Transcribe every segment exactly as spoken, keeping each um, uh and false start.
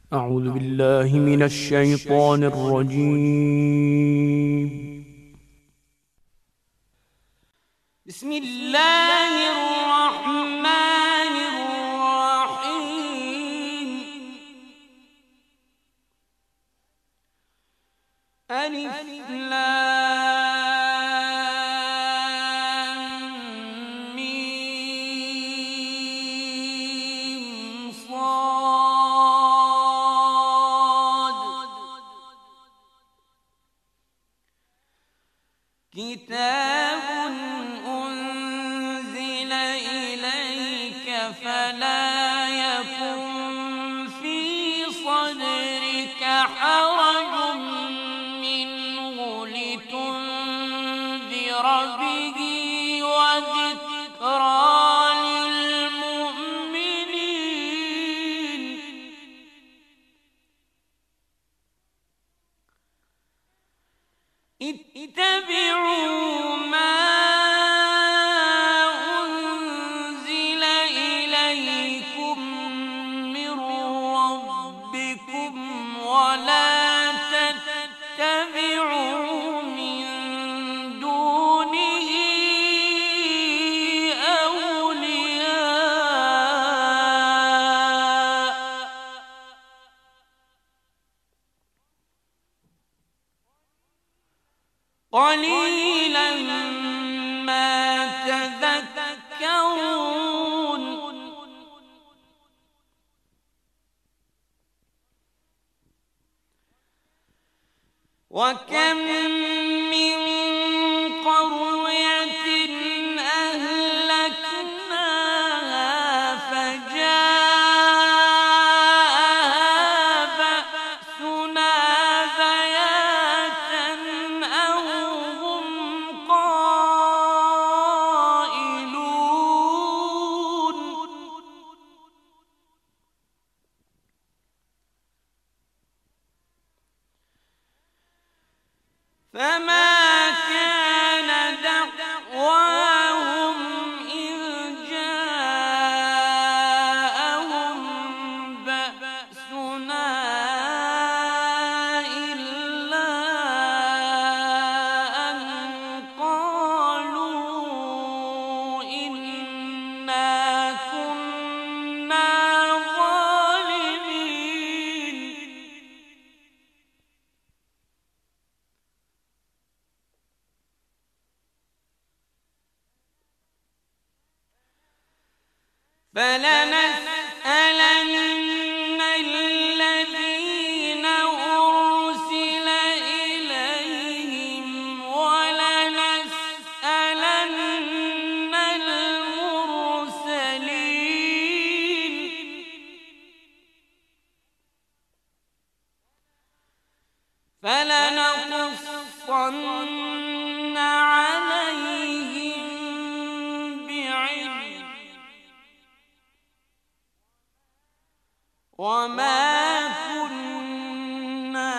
أعوذ بالله من الشيطان الرجيم. بسم الله الرحمن الرحيم. ألف لام ميم صاد. كتاب أنزل إليك فلا يكن في صدرك حرج منه لتنذر به وذكرى للمؤمنين. اتبعوا ما أنزل إليكم من ربكم ولا تتبعوا من دونه أولياء قليلا ما تذكرون. وكم من قرية أهلكناها فجاءها بأسنا بياتا أو هم قائلون. فما كان دعواهم إذ جاءهم بأسنا إلا أن قالوا إنا كنا ظالمين. فلنسألن الذين أرسل إليهم ولنسألن المرسلين. فلنقصن عليهم بعلم وما كنا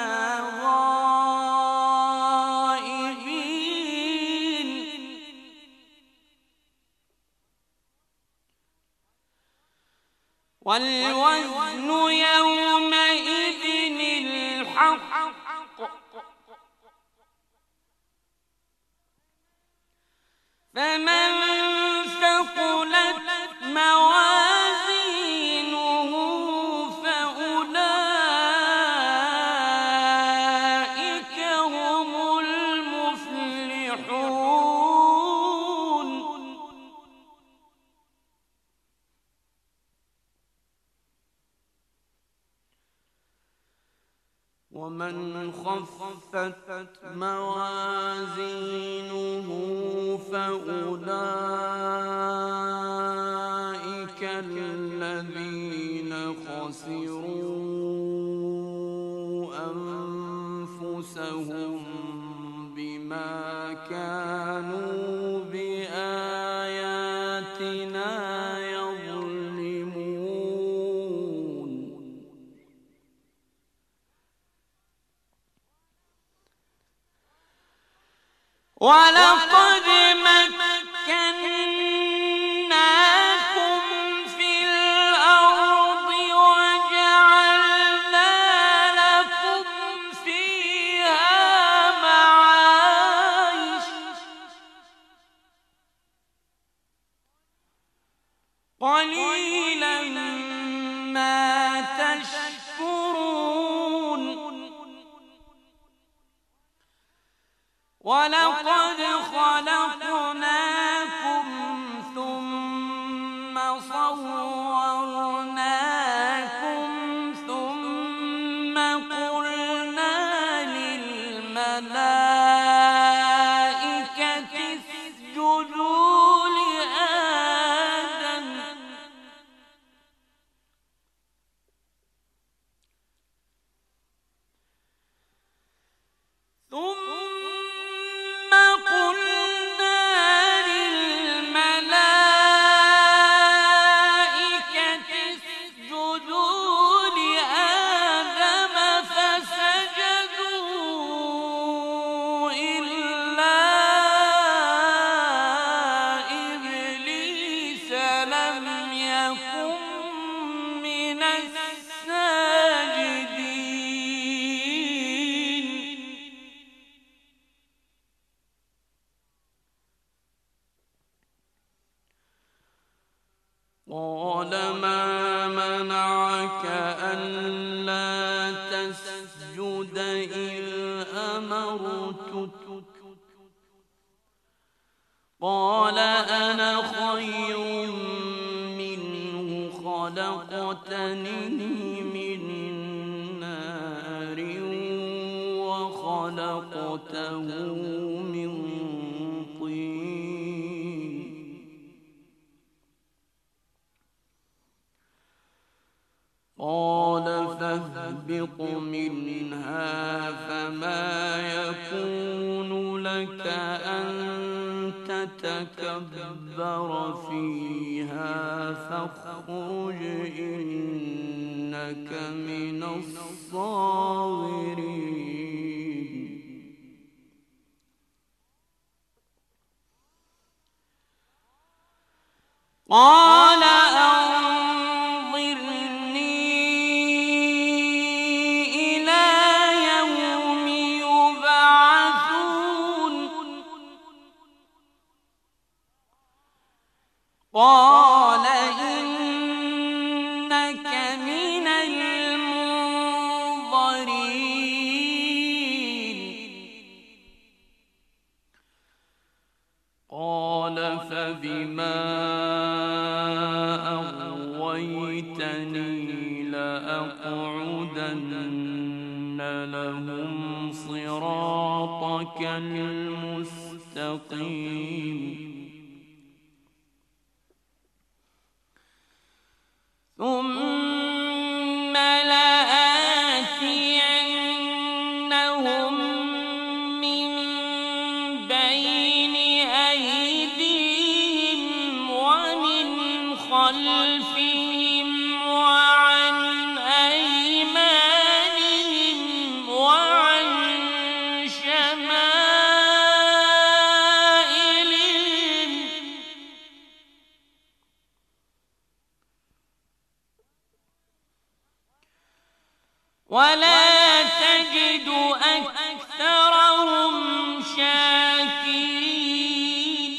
غائبين. والوزن يومئذ الحق فمن ثقلت موازينه فأولئك هم المفلحون. ومن خفت موازينه فأولئك الذين خسروا أنفسهم بما كانوا بآياتنا يظلمون. ولقد مكناكم في الأرض وجعلنا تشكرون ولقد خلقناكم ثم صورناكم ثم قلنا للملائكة اسجدوا لآدم ثم قلنا للملائكة اسجدوا لآدم فسجدوا إلا إبليس لم يكن من الساجدين قال ما منعك ألا تسجد إذ أمرتك قال أنا خير منه خلقتني من نار وخلقته من طين قال فاهبط منها فما يكون لك أن تتكبر فيها فاخرج إنك من الصاغرين قال أنظرني إلى يوم يبعثون قال إنك من المنظرين قال فبما أغويتني لأقعدن لهم صراطك المستقيم ثم لآتينهم من بين أيديهم ومن خلفهم وعن أيمانهم وعن شمائلهم ولا تجد أكثرهم شاكرين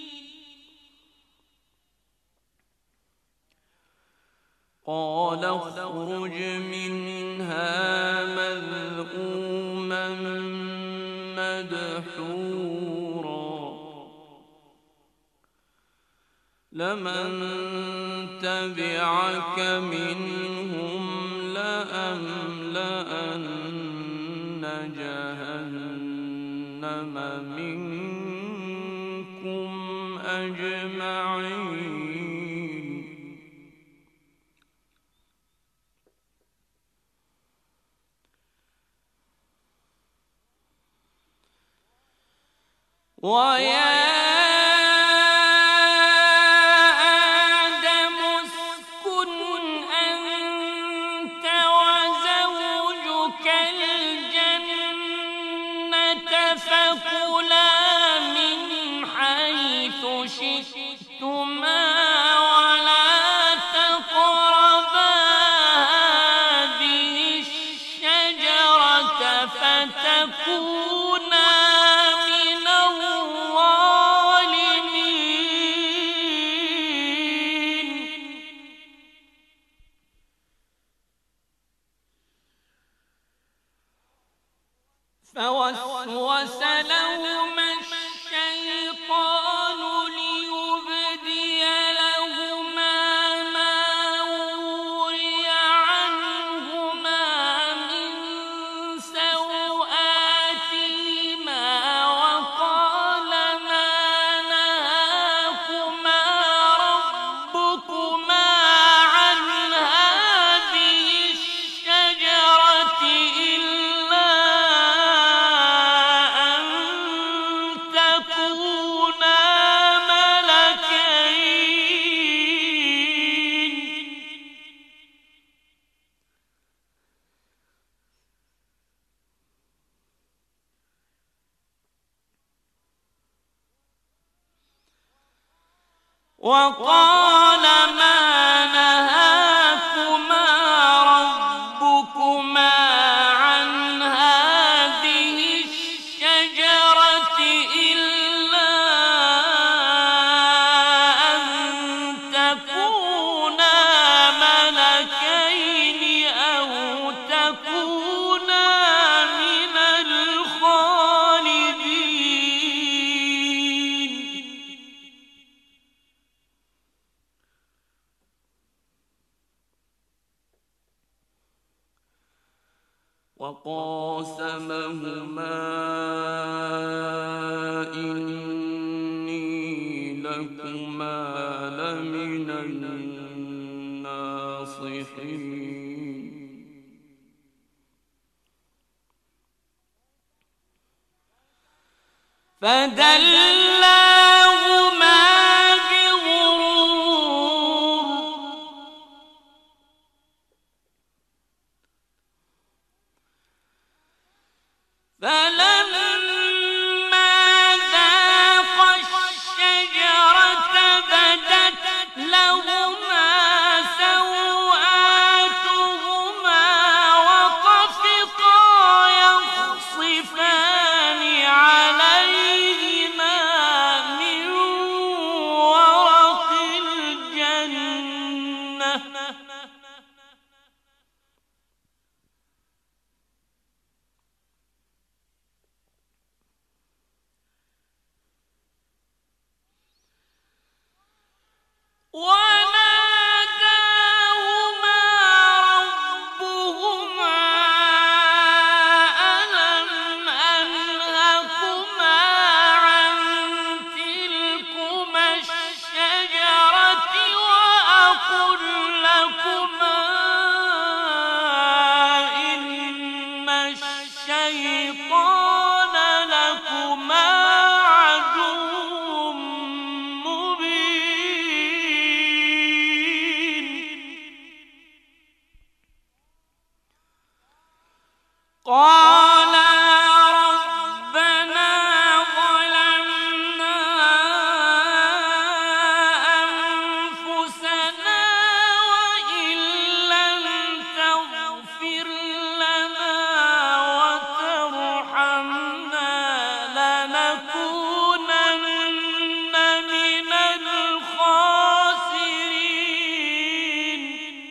قال اخرج منها مذءوما مدحورا لمن تبعك منهم لأملأن جهنم منكم أجمعين ويا فكلا من حيث شئتما ولا تقربا هذه الشجرة فتكونا من الظالمين. فوسوس لهما الشيطان ليبدي لهما ما وري عنهما من سوآتهما وقال ما نهاكما ربكما عن هذه الشجرة إلا أن تكونا ملكين وقال ما نهاكما ربكما عن هذه الشجرة إلا أن تكونا ملكين أو تكونا من الخالدين وقاسمهما إني لكما لمن الناصحين فدلاهما بغرور فلما ذاقا الشجرة بدت لهما سوآتهما وطفقا يخصفان عليهما من ورق الجنة وناداهما ربهما ألم أنهكما عن تلكما الشجرة وأقل لكما إن الشيطان لكما عدو مبين قالا ربنا ظلمنا أنفسنا وإن لم تغفر لنا وترحمنا لنكونن من الخاسرين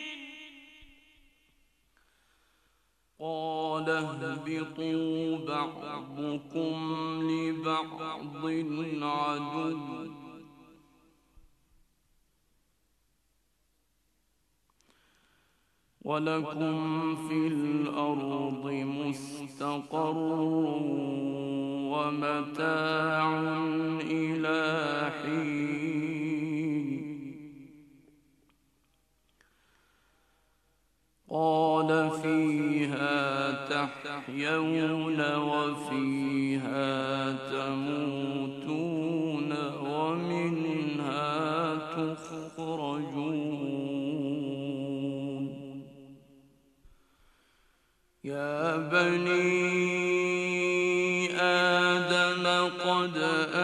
قال اهبطوا بعضكم لبعض عدو ولكم في الأرض مستقر ومتاع إلى حين قال فيها تحيون وفيها تموتون ومنها تخرجون يا بني آدم قد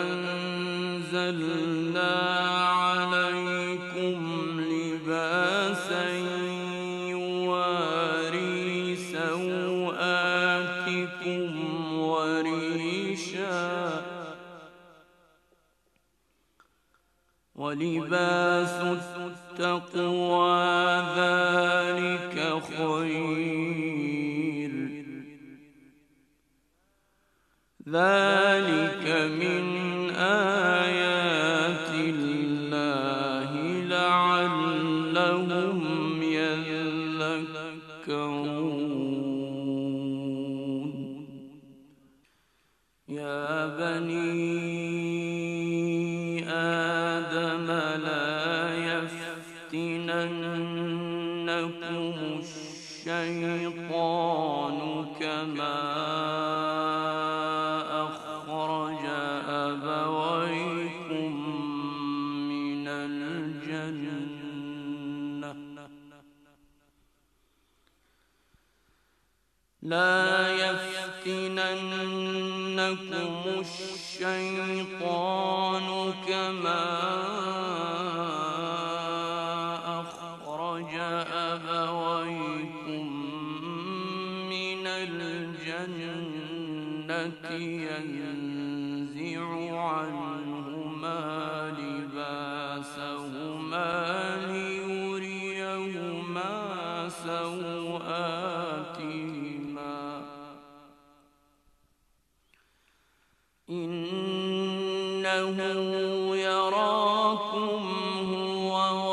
أنزلنا عليكم لباسا يواري سوآتكم وريشا ولباس التقوى ذلك خير ذلك من آيات الله لعلهم يذكرون. يا بني آدم لا يفتننكم الشيطان كما أخرج أبويكم من الجنة لا يفتننكم الشيطان كما أخرج أبويكم من الجنة ينزع عنهما لباسهما ليريهما سوآتهما إنه يراكم هو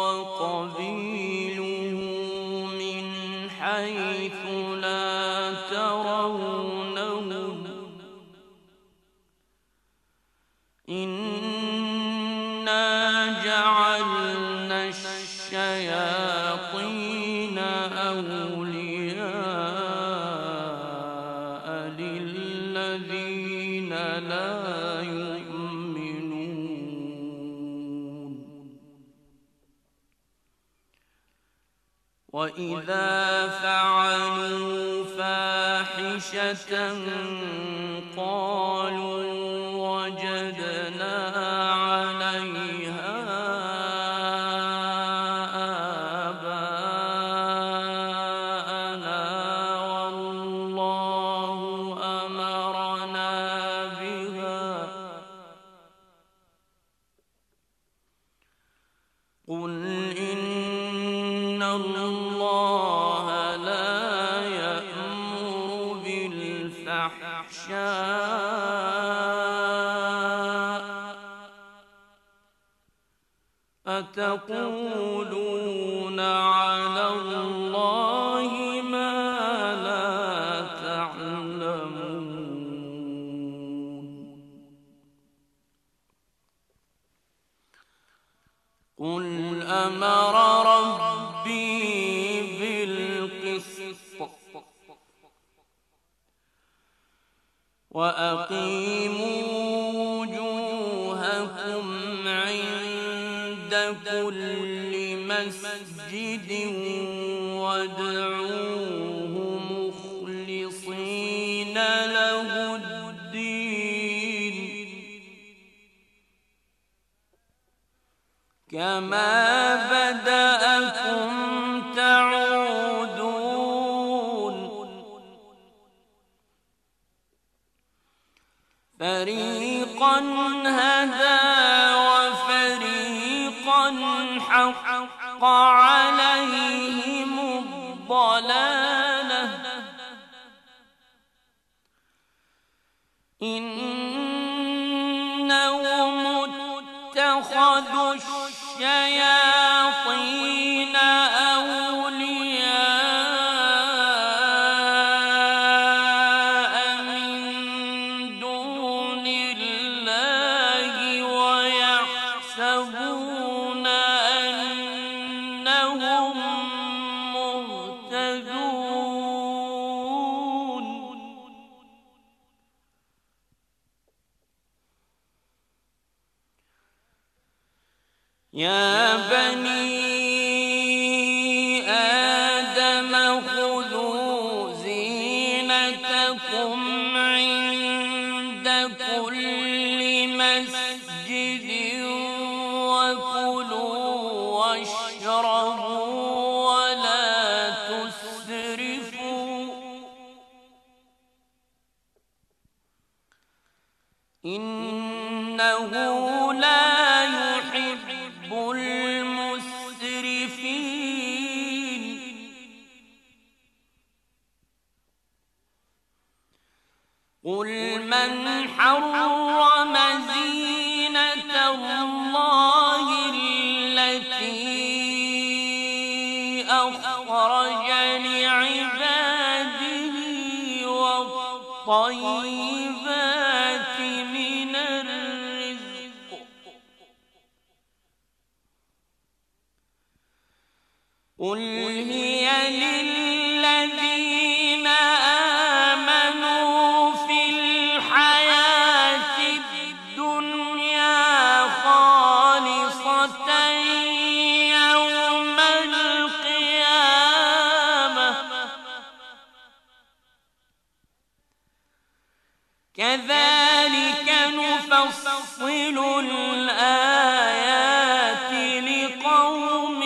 وقبيله من حيث لا ترونهم إنا جعلنا الشياطين أولياء للذين لا يؤمنون. وإذا فعلوا فاحشة قالوا وجدنا عليها آباءنا والله أمرنا بها قل إن الله لا يأمر بالفحشاء أتقولون على الله ما لا تعلمون. قل أمر ربي بالقسط وأقيموا وجوهكم عند كل مسجد وادعوه مخلصين له الدين كما بدأكم تعودون. فريقا هدى وفريقا حق عليهم الضلالة إنهم اتخذوا الشياطين أولياء من دون الله ويحسبون أنهم مهتدون. يا بني آدم خذوا زينتكم عند كل مسجد وكلوا واشربوا ولا تسرفوا إنه لا يحب المسرفين. قل من حرم زينة الله التي أخرج لعباده والطيبات من الرزق قل هي للذين آمنوا في الحياة الدنيا خالصة يوم القيامة كذلك نفصل الآيات لقوم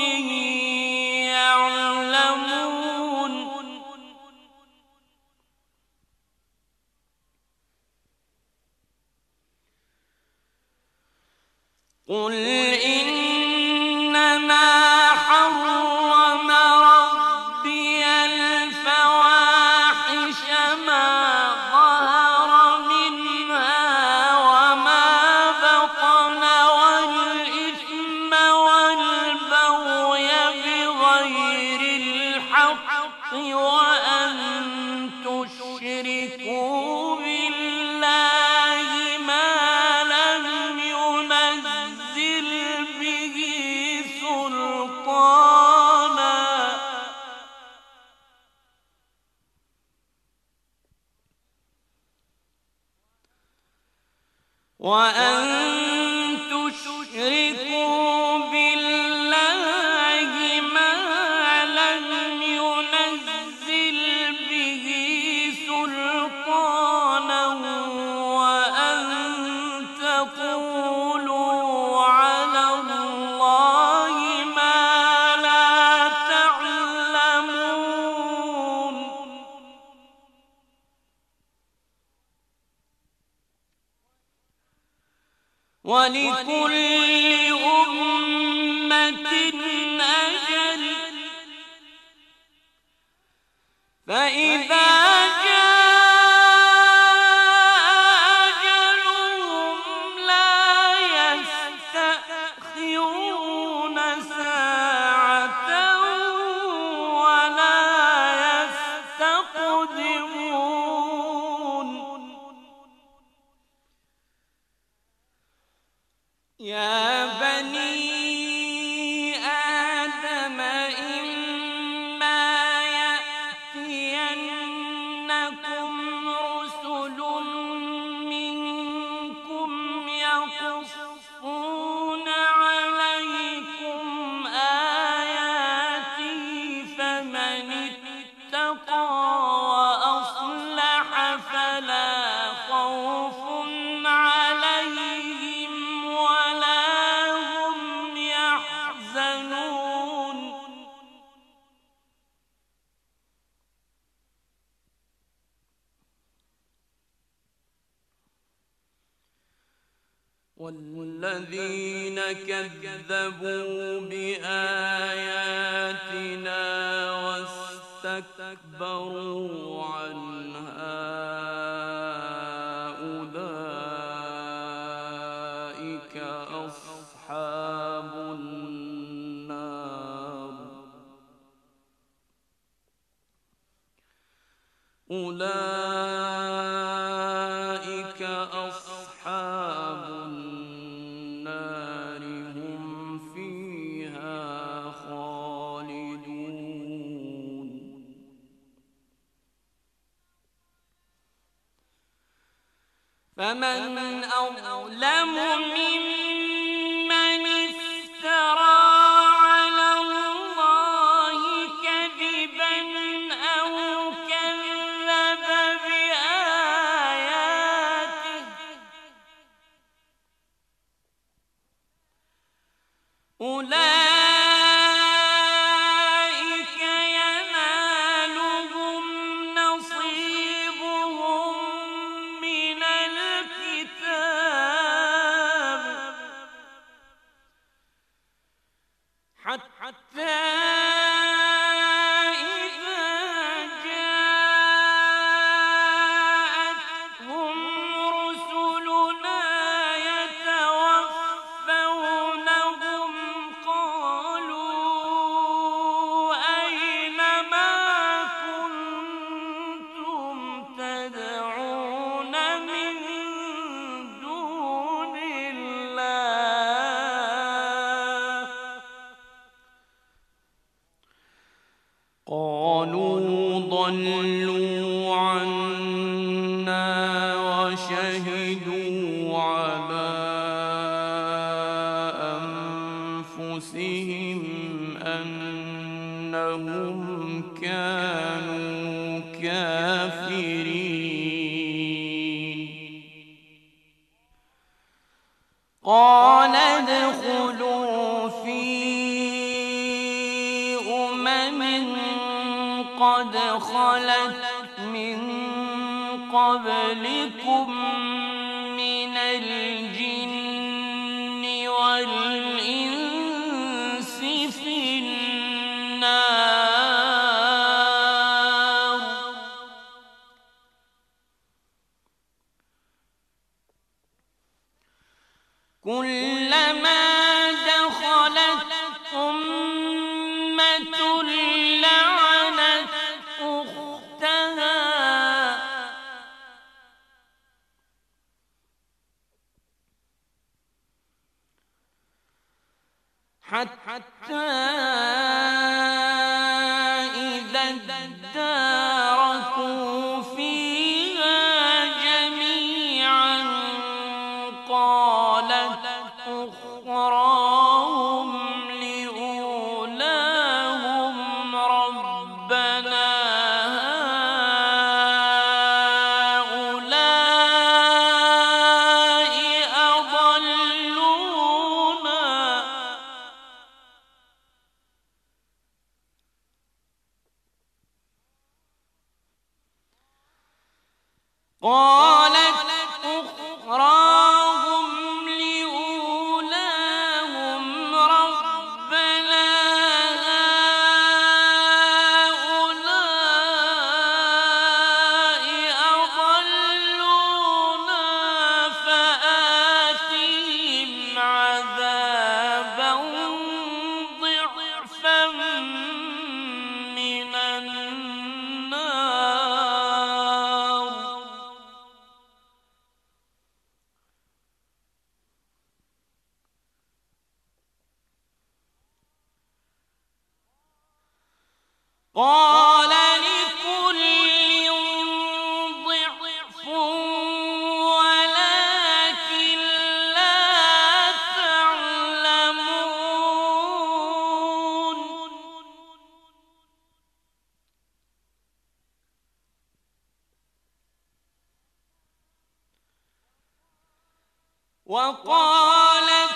يعلمون قل إنما حرم ربي الفواحش ما ظهر منها وما بطن والإثم والبغي بغير الحق وأن تشركوا بالله ما لم ينزل به سلطانا وأن تشركوا بالله ما لم ينزل به سلطانا وأن تقولوا على الله ما لا تعلمون ولكل أمة أجل فإذا جاء أجلهم لا يستأخرون ساعة ولا يستقدمون يا بني آدم إما يأتينكم رسل منكم يقصون عليكم آياتي فمن اتقى وأصلح فلا خوف عليهم ولا هم يحزنون والذين كذبوا بآياتنا واستكبروا عنها أولئك أصحاب النار أولئك أصحاب النار هم فيها خالدون فمن أظلم ممن افترى على الله كذبا أو كذب بآياته أولئك ينالهم نصيبهم من الكتاب كفروا عنا وشهدوا على أنفسهم أنهم كانوا كافرين. قال ادخلوا في أمم قد خلت من قبلكم من الجن والإنس في النار كلما دخلت أمة لعنت أختها حتى إذا اداركوا فيها جميعا قالت أخراهم لأولاهم ربنا هؤلاء أضلونا قالت أخراهم لأولاهم ربنا هؤلاء أضلونا فآتهم عذابا ضعفا من النار قال لكل ضعف ولكن لا تعلمون وقالت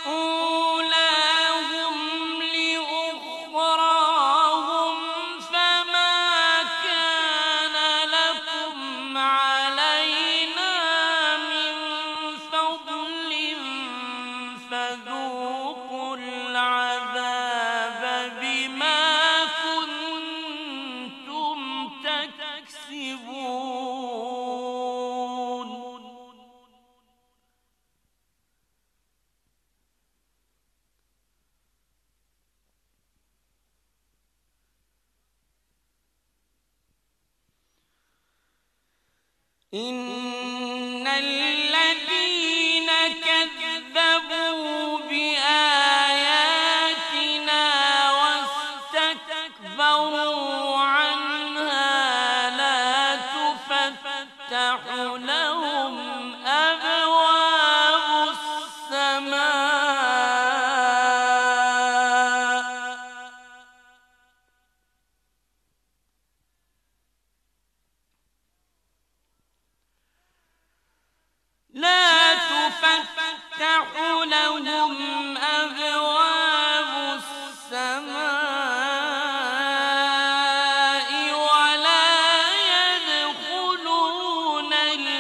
أولاهم لأخراهم فما كان لكم علينا من فضل فذوقوا العذاب بما كنتم تكسبون إن الذين كذبوا بآياتنا واستكبروا عنها لا تفتح لهم أبواب السماء لا تفتح لهم أبواب السماء ولا يدخلون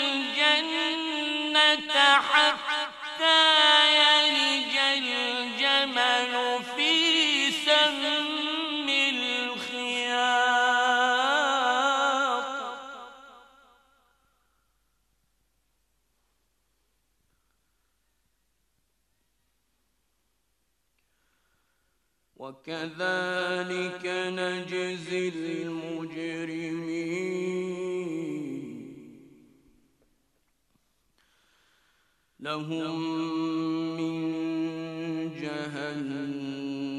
الجنة حتى يلج الجمل في سم الخياط وكذلك نجزي المجرمين لهم من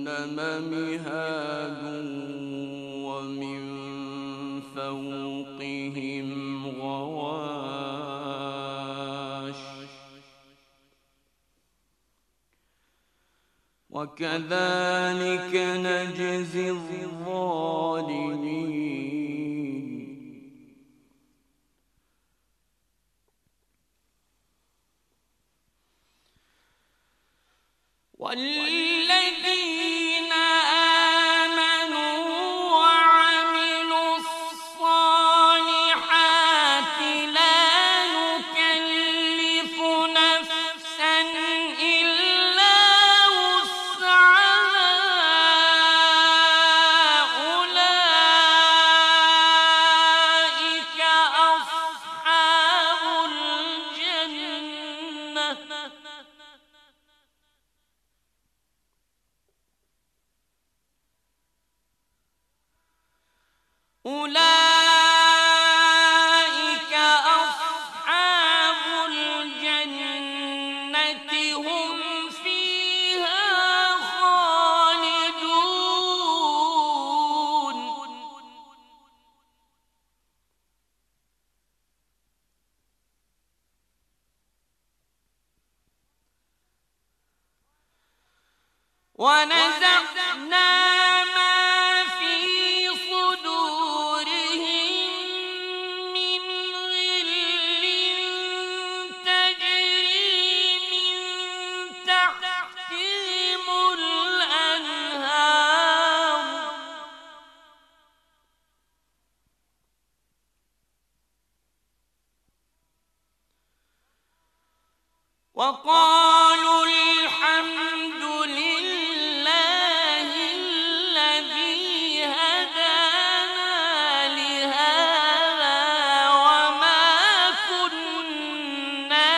جهنم مهاد ومن فوقهم بطونهم غواش وكذلك نجزي الظالمين والذين آمنوا وعملوا الصالحات لا نكلف نفسا إلا وسعها أولئك أصحاب الجنة أولئك أصحاب الجنة هم فيها خالدون ونزعنا ما في صدورهم من غل تجري من تحتهم الأنهار وقالوا الحمد لله الذي هدانا لهذا وما كنا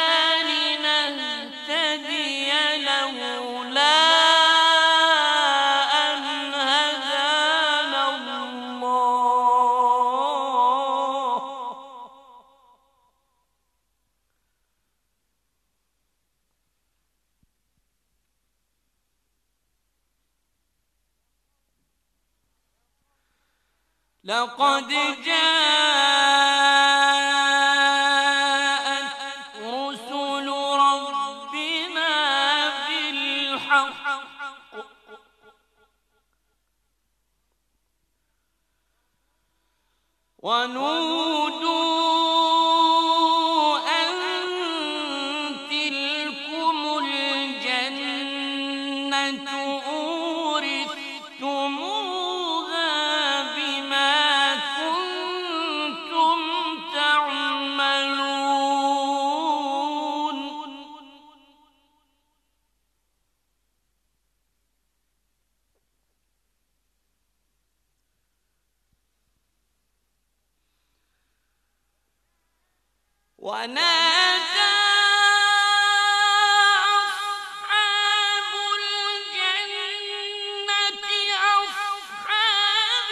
لنهتدي لولا أن هدانا الله لقد جاءت رسل ربنا بالحق ونودوا أن تلكم الجنة أورثتموها بما كنتم تعملون ونادى أصحاب الجنة أصحاب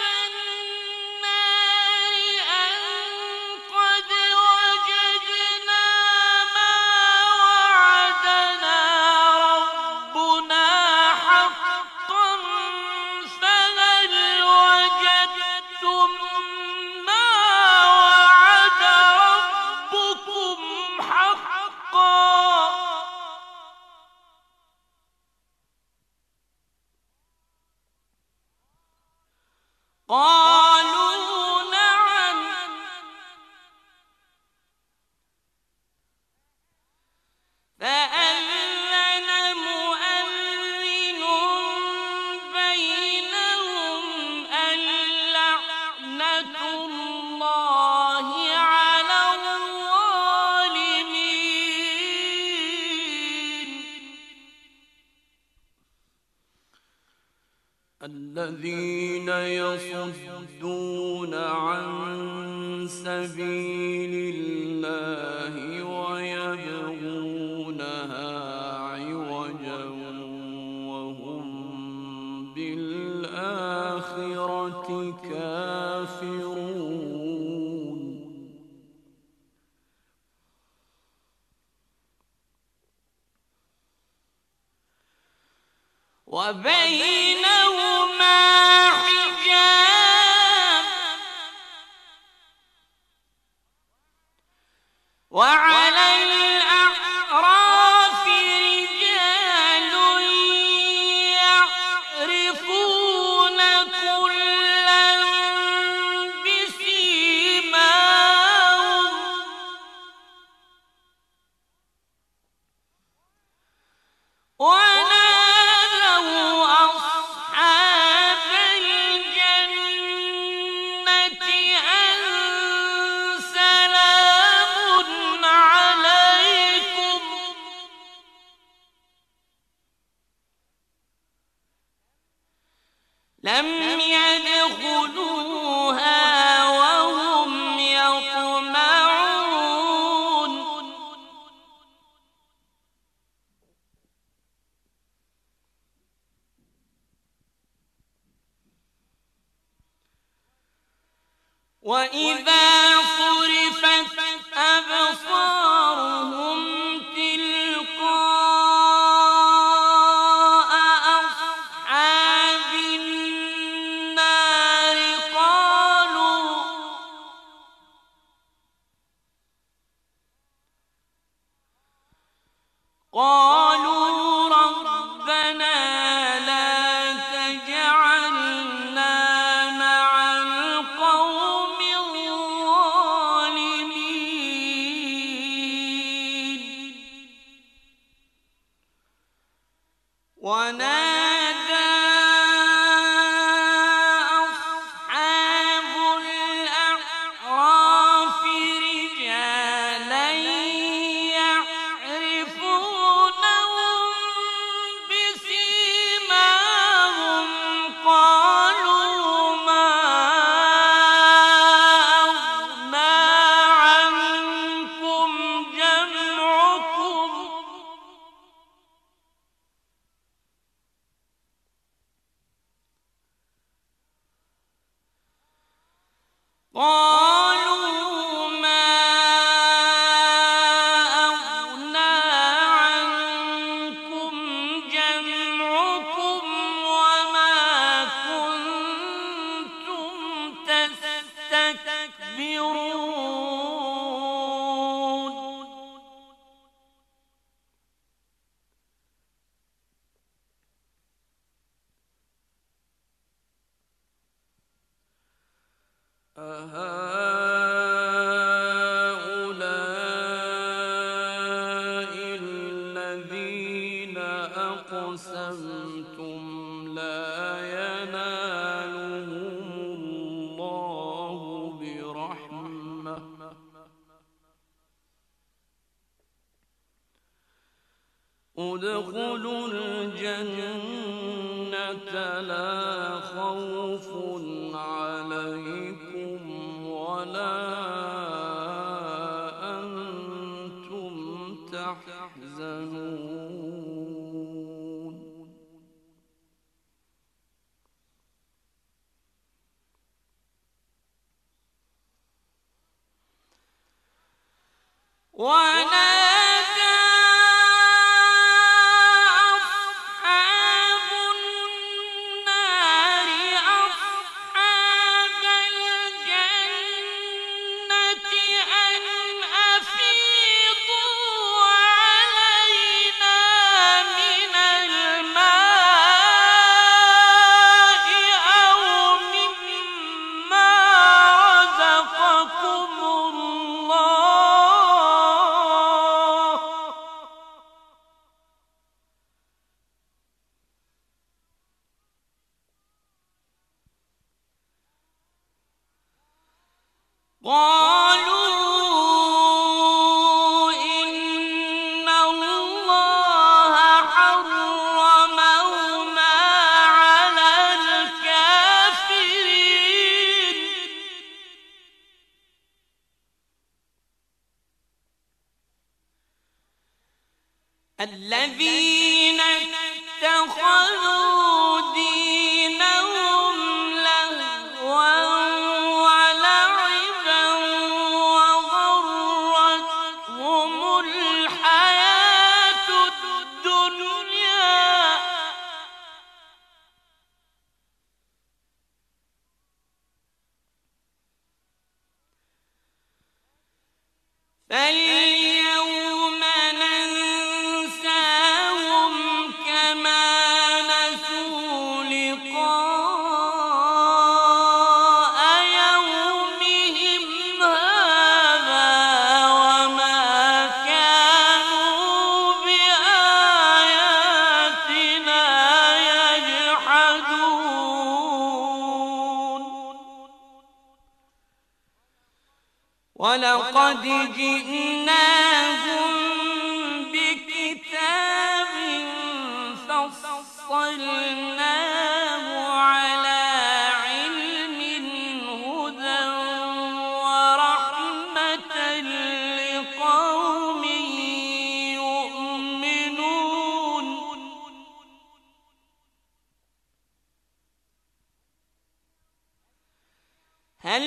النار أن قد وجدنا ما وعدنا ربنا حقا فهل وجدتم ما وعد ربكم حقا قالوا نعم فأذن مؤذن بينهم اللعنة الله على الظالمين الذين يصدون عن سبيل الله ويبغونها عوجا وهم بالآخرة كافرون وبينهما حجاب وعلى الأعراف رجال يعرفون كلا بسيماهم ونادوا أصحاب الجنة أن سلام عليكم لم يدخلوها وهم يطمعون وإذا صرفت أبصارهم تلقاء أصحاب النار قالوا قالوا ربنا لا تجعلنا مع القوم الظالمين ونادى أصحاب الأعراف رجالا يعرفونهم بسيماهم قالوا ما أغنى عنكم جمعكم قالوا ما أغنى عنكم جمعكم وما كنتم تستكبرون أهؤلاء الذين أقسمتم لا ينالهم الله برحمة ادخلوا الجنة لا خوف عليكم ولا أنتم تحزنون ونادى أصحاب النار أصحاب الجنة أن أفيضوا علينا من الماء أو مما رزقكم الله قالوا إن الله حرمهما على الكافرين الذين اتخذوا دينهم لهوا ولعبا وغرتهم الحياة الدنيا فاليوم ولقد جئناهم بكتاب فصلناه على علم هدى ورحمة لقوم يؤمنون هل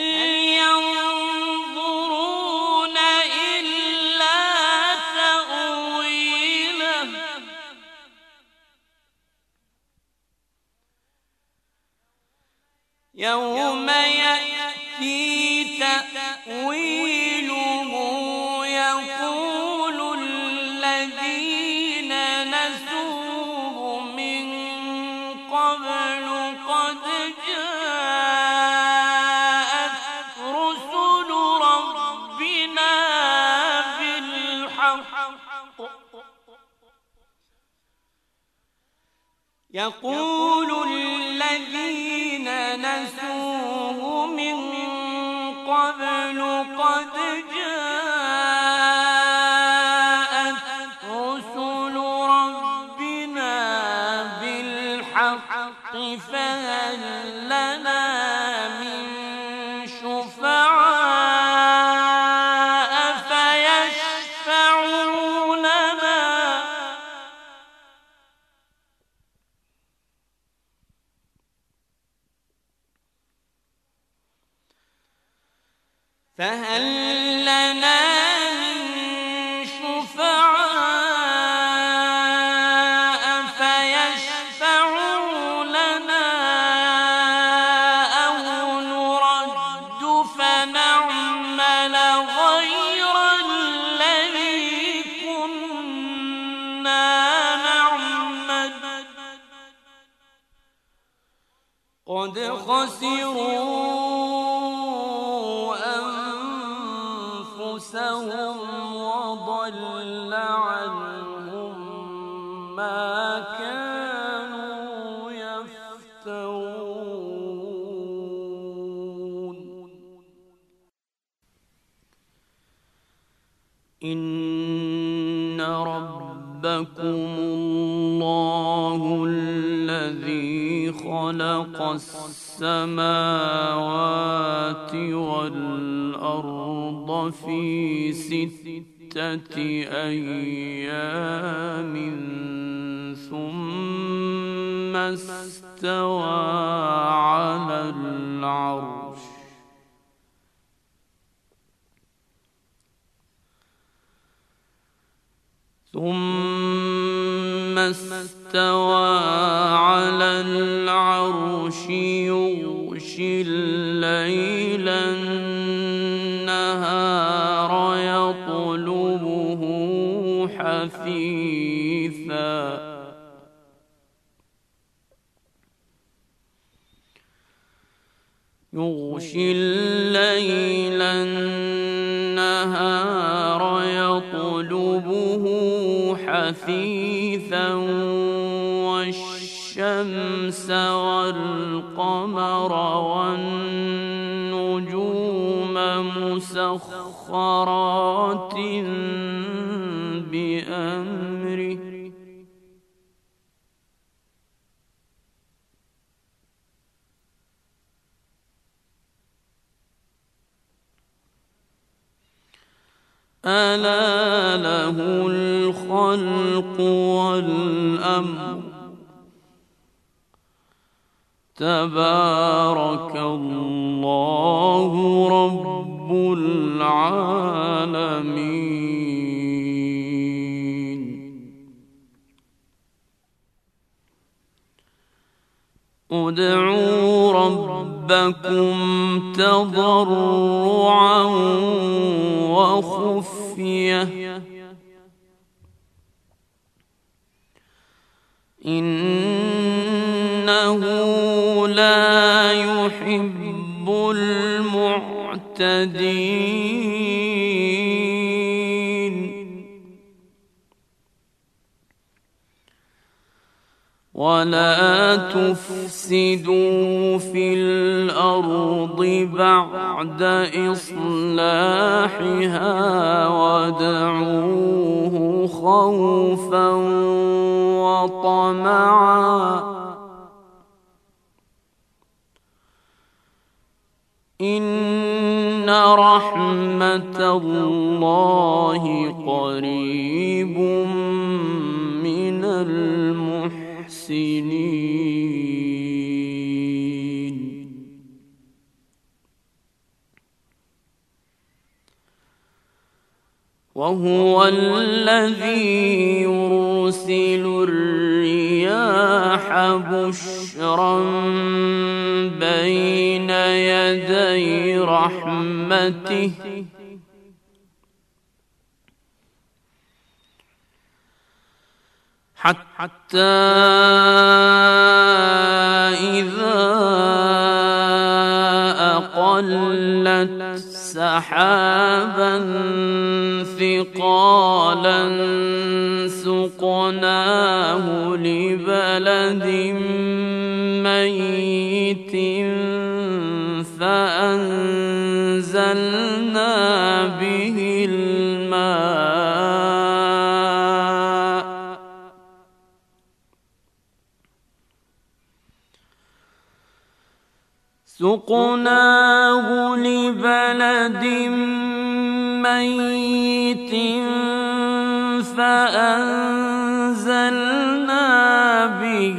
ينظرون إلا تأويله يوم يأتي تأويله يقول الذين نسوه من قبل قد جاءت رسل ربنا بالحق يقول الذين نسوه من قبل قد جاءت رسل ربنا بالحق فهل لنا من شفعاء فيشفعوا لنا فهل لنا من شفعاء فيشفعوا لنا أو نرد فنعمل غير الذي كنا نعمل قد خسروا وضل عنهم ما كانوا يفترون إن ربكم الله الذي خلق السماوات والأرض في ستة أيام ثم استوى على العرش ثم استوى على العرش يغشي الليل النهار يطلبه حثيثا يغشي الليل النهار يطلبه حثيثا والشمس والقمر والنجوم مسخرات بأمره ألا له الخلق والأمر تبارك الله رب العالمين ادعوا ربكم تضرعا وخفية إنه لا يحب المعتدين ولا تفسدوا في الأرض بعد إصلاحها وادعوه خوفا وطمعا إن رحمة الله قريب من المحسنين. وهو الذي يرسل الرياح بشرا بين يدي رحمته حتى إذا أقلت سحابا ثقالا سقناه لبلد ميت فأنزلنا به الماء سقناه لبلد ميت فأنزلنا به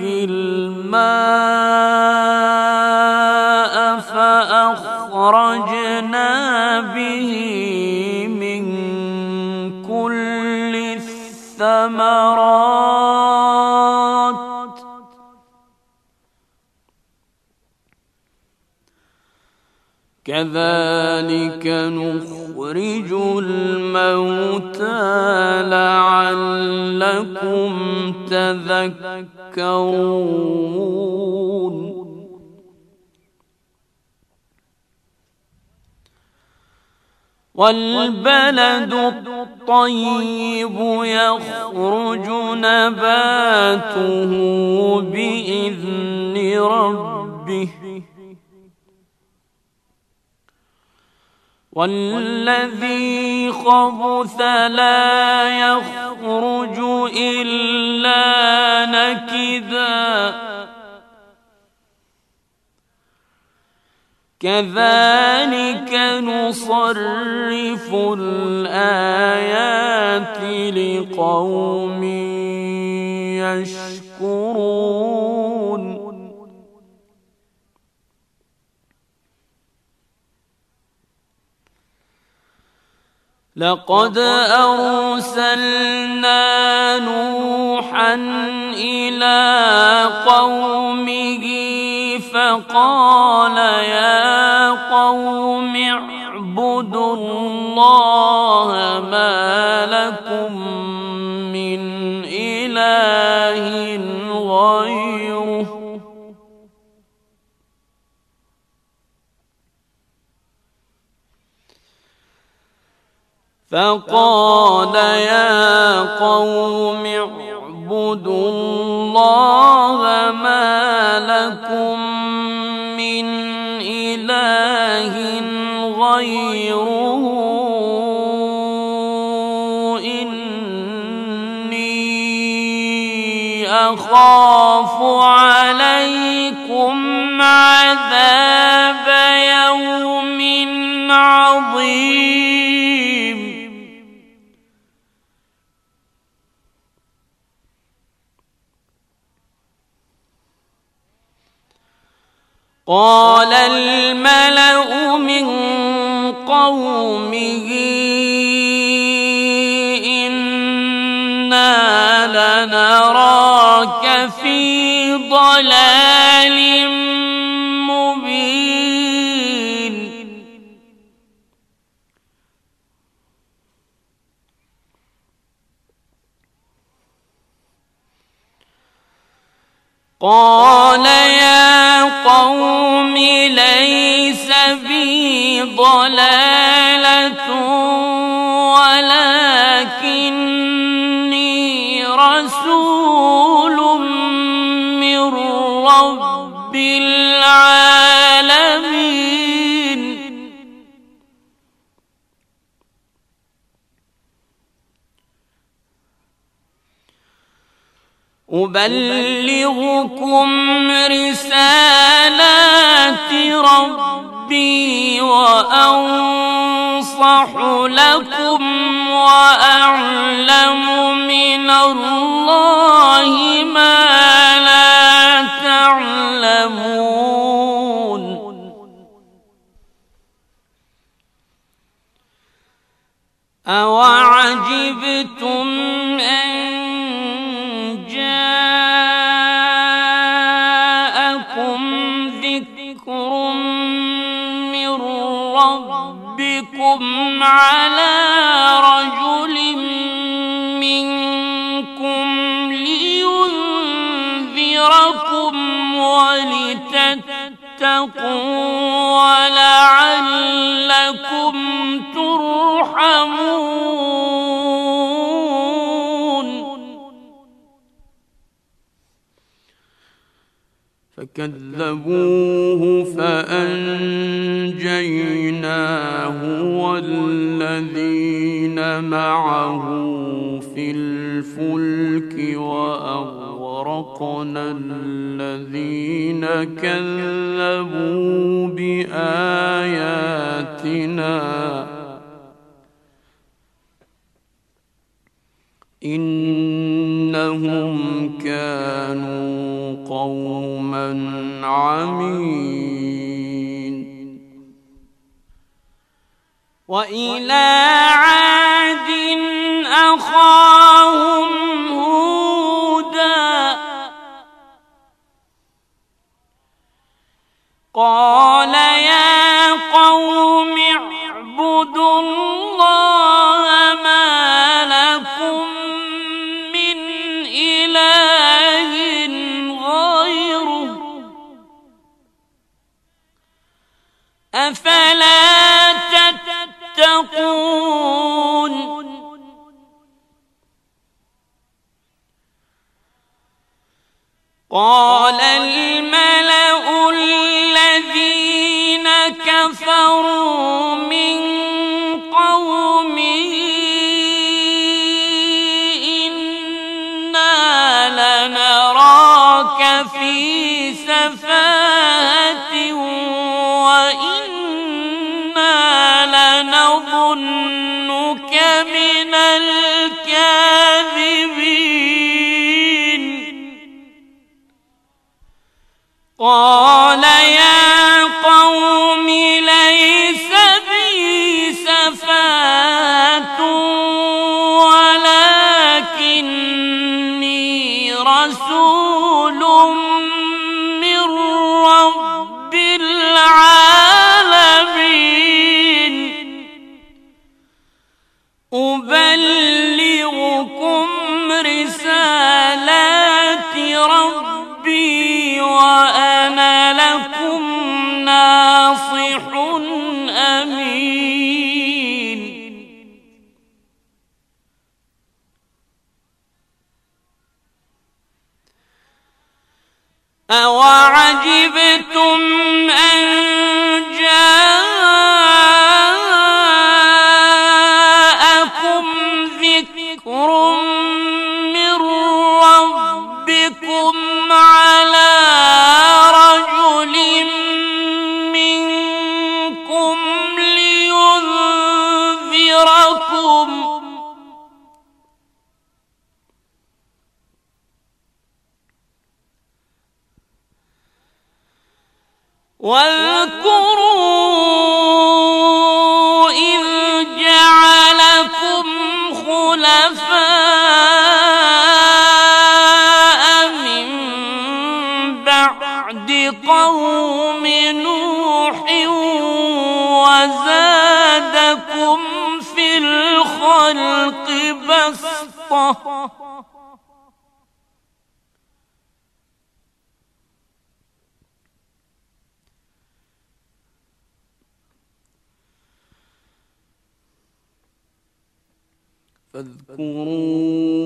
الماء فأخرجنا به من كل الثمرات كذلك نخرج الموتى لعلكم تذكرون. والبلد الطيب يخرج نباته بإذن ربه والذي خبث لا يخرج إلا نكدا كذلك نصرف الآيات لقوم يشكرون. لقد أرسلنا نوحا إلى قومه فقال يا قوم اعبدوا الله ما لكم من إله غيره فقال يا قوم اعبدوا الله ما لكم من إله غيره إني أخاف عليكم عذاب يوم عظيم. قال الملأ من قومه إنا لنراك في ضلال مبين. قال يا قوم ليس بي ضلالة ولكني رسول العالمين. أبلغكم رسالات ربي وأنصح لكم وأعلم من الله ما لا تعلمون. أوعجبتم أن جاءكم ذكر من ربكم على رجل منكم لينذركم ولتتقوا ولعلكم ترحمون. فكذبوه فأنجيناه والذين معه في الفلك وأغرقنا الذين كذبوا بآياتنا إنهم كانوا قوما عمين. وإلى عاد أخاهم هودا قال يا قوم اعبدوا الله ما لكم من إله غيره أفلا تتقون. قال الملأ الذين كفروا من قومه إنا لنراك في سفاهة وإنا لنظنك من الكاذبين. قال يا قوم ليس بي سفاهة ولكني رسول من رب العالمين أبلغكم رسالات ربي وأنا لكم ناصح أمين. أوعجبتم أن جاءكم ذكر من ربكم على رجل منكم لينذركم واذكروا إذ جعلكم خلفاء من بعد قوم نوح وزادكم في الخلق بسطة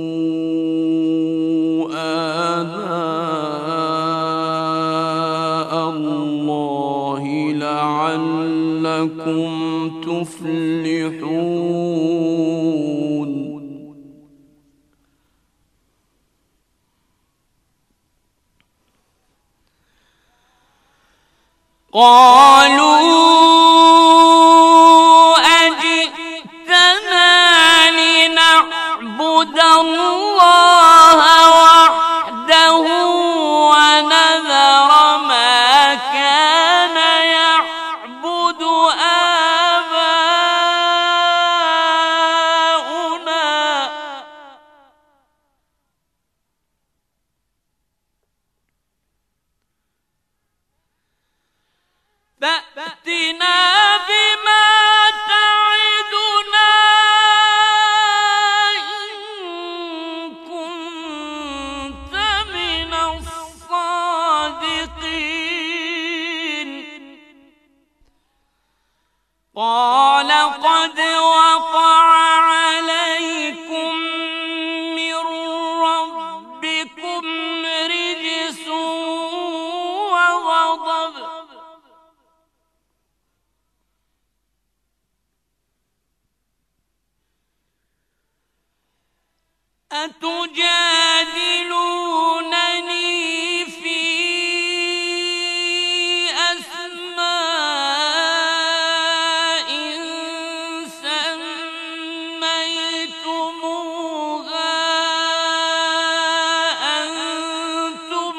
فاذكروا آلاء قالوا أجئتنا لنعبد الله وحده ونذر ما كان يعبد آباؤنا فأتنا بما تعدنا إن كنت من الصادقين قال قد وقع عليكم من ربكم رجس وغضب أتجادلونني في أسماء سميتموها أنتم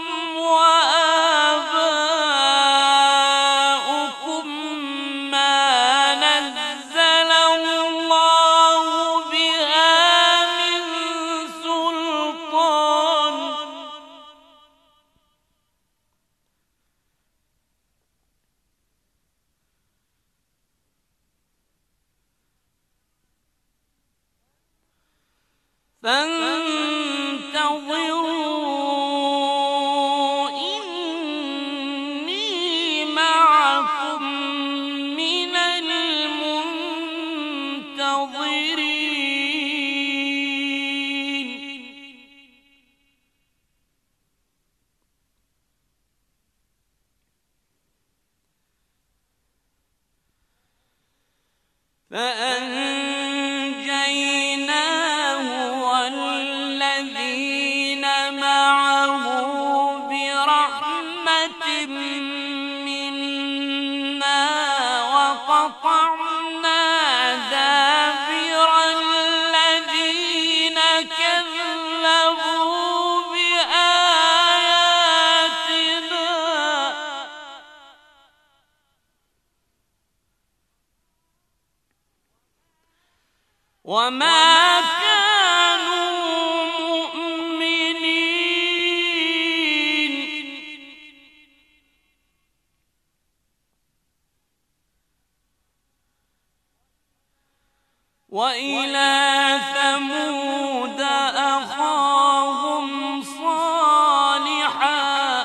وآباؤكم ما نزل الله بها من سلطان فانتظروا إني معكم من المنتظرين فأنجيناه والذين معه برحمة منا وقطعنا دابر الذين كذبوا بآياتنا وما كانوا مؤمنين وإلى ثمود أخاهم صالحا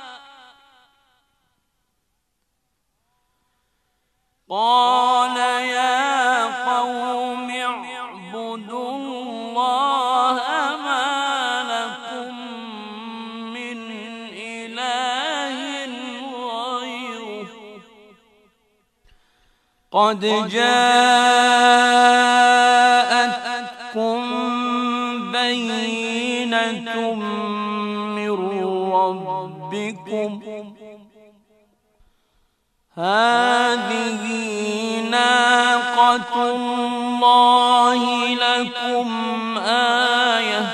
قال يا قوم اعبدوا الله ما لكم من إله غيره قد جاءتكم بينة من ربكم هذه ناقة الله لكم آية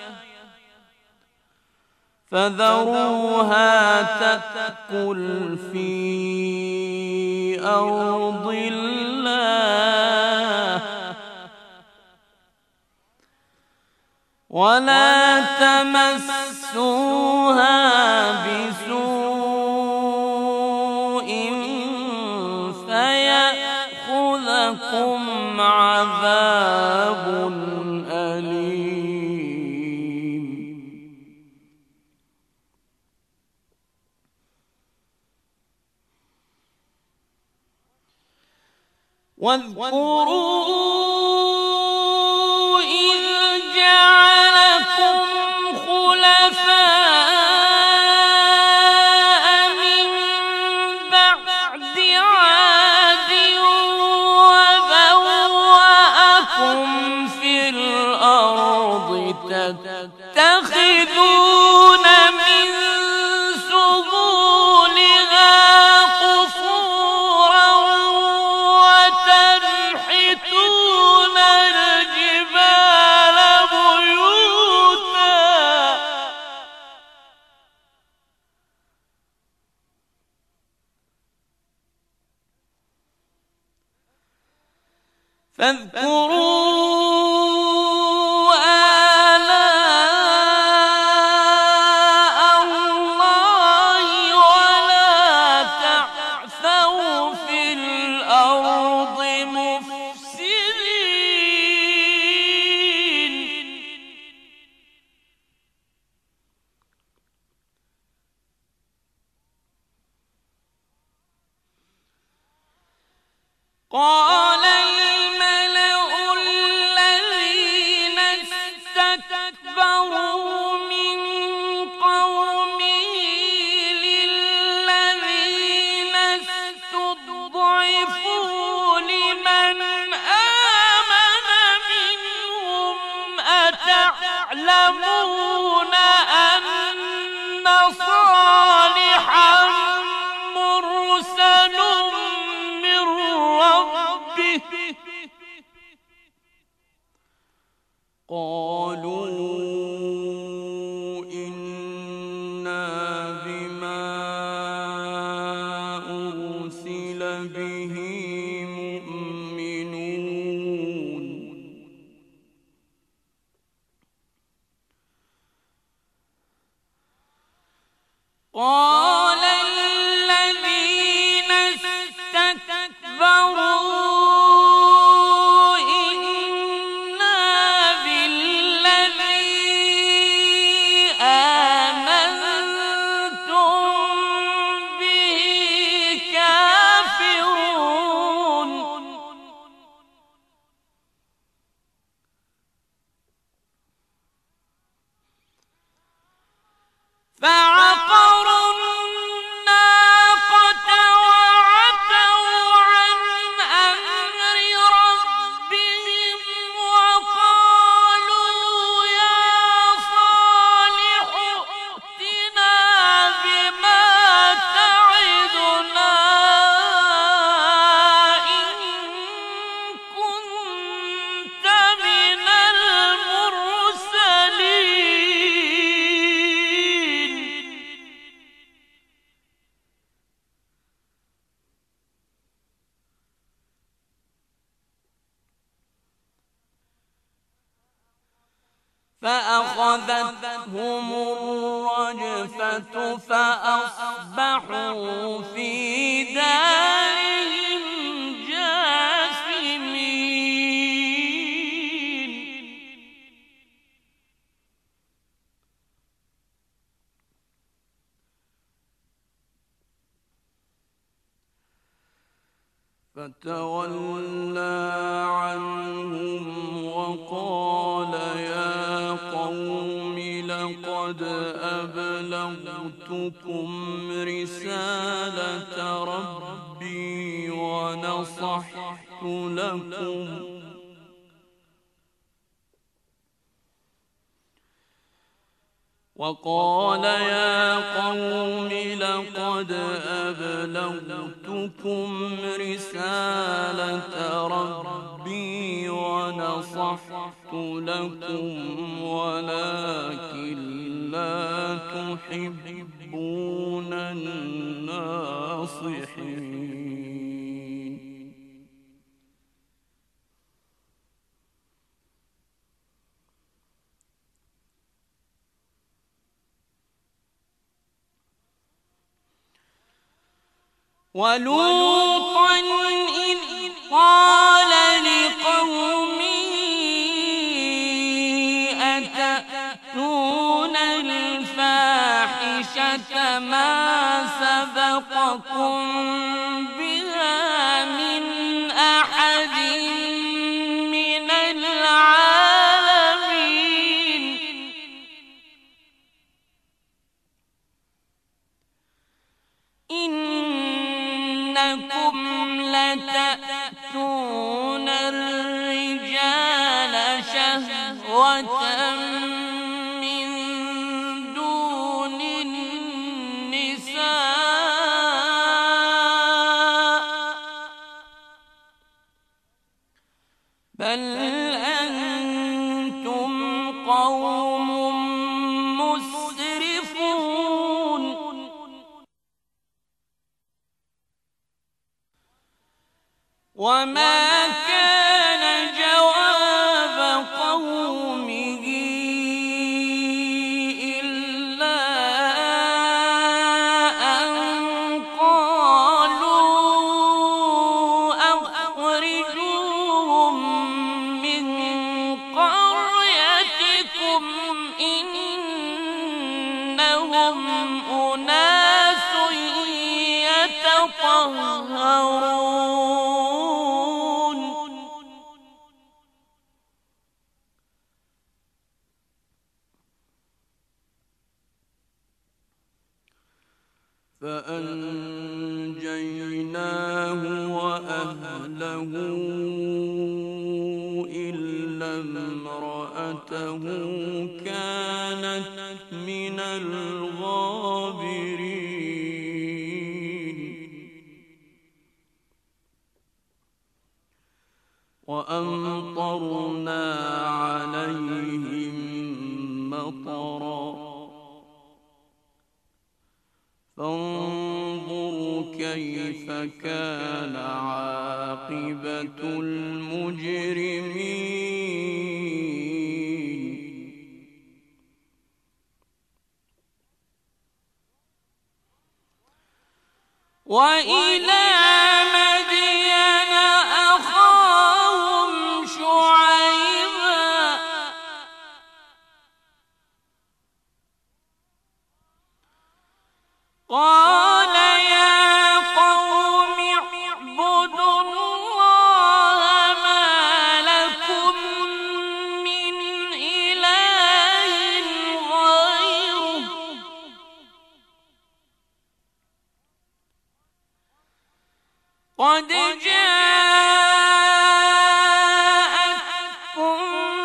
فذروها تأكل في أرض الله ولا تمسوها بسوء فيأخذكم عذاب أليم واذكروا إذ جعلكم خلفاء من بعد عاد وبوأكم فاذكروا آلاء الله ولا تعثوا في الأرض مفسدين. قال الملأ الذين استكبروا من قومه للذين استضعفوا لمن آمن منهم أتعلمون أن صالحا مرسل من ربه. قالوا إنا بما أرسل به مؤمنون. قال الذين استكبروا إنا بالذي آمنتم به كافرون. فعقروا الناقة وعتوا عن أمر ربهم وقالوا يا صالح ائتنا بما تعدنا إن كنت من المرسلين. فأخذتهم الرجفة فأصبحوا في دارهم جاثمين. فتولى عنهم وقال يا قوم لقد أبلغتكم رسالة ربي ونصحت لكم وقال يا قوم لقد أبلغتكم رسالة ربي ونصحت لكم ولكن لا تحبون الناصحين. ولوطا إذ قال لقومه أتأتون الفاحشة ما سبقكم بها من أحد من العالمين. إنكم لتأتون الرجال شهوة من دون النساء بل أنتم قوم مسرفون. وما كان يتطهرون فأنجيناه وأهله إلا امرأته كانت من الغابرين وأمطرنا عليهم مطرا فانظروا كيف كان عاقبة المجرمين وإلى مدين أخاهم شعيبا قال يا قوم اعبدوا الله ما لكم من إله غيره قد جاءتكم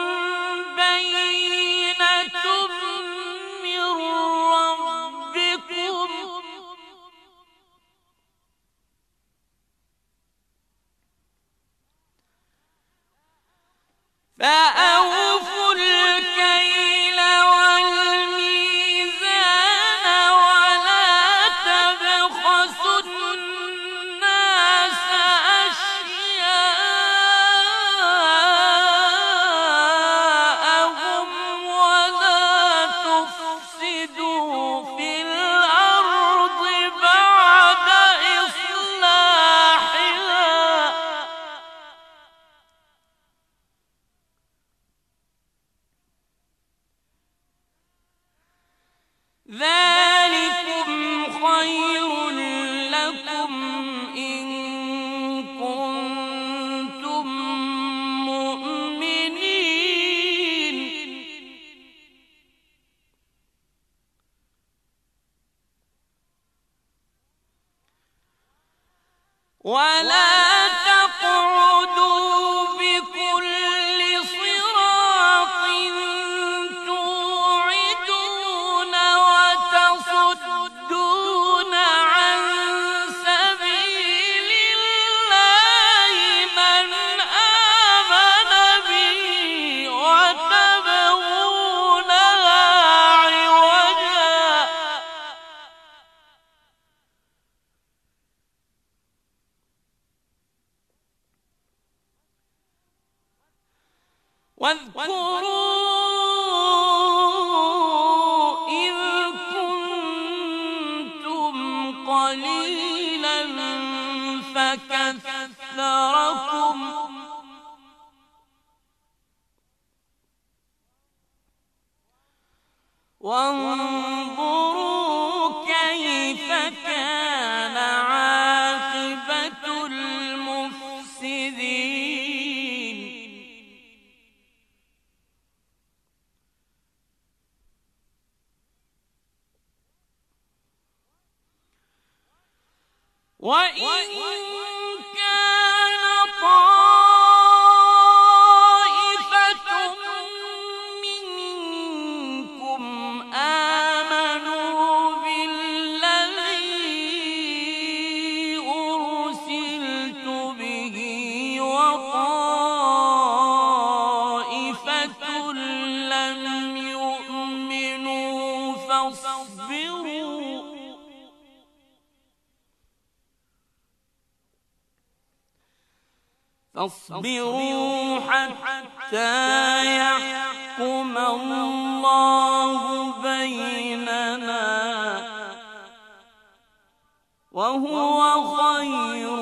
بينة من ربكم فأوفوا الكيل والميزان ولا تبخسوا الناس أشياءهم ولا تفسدوا في الأرض بعد إصلاحها ذلكم خير لكم إن كنتم مؤمنين ولا تقعدوا بكل صراط توعدون وتصدون عن سبيل الله من آمن به وتبغونها عوجا واذكروا إذ كنتم قليلا فكثركم وانظروا كيف كان عاقبة المفسدين وإن كان طائفة منكم آمنوا بالذي أرسلت به وطائفة لم يؤمنوا فاصبروا فاصبروا حتى يحكم الله بيننا وهو خير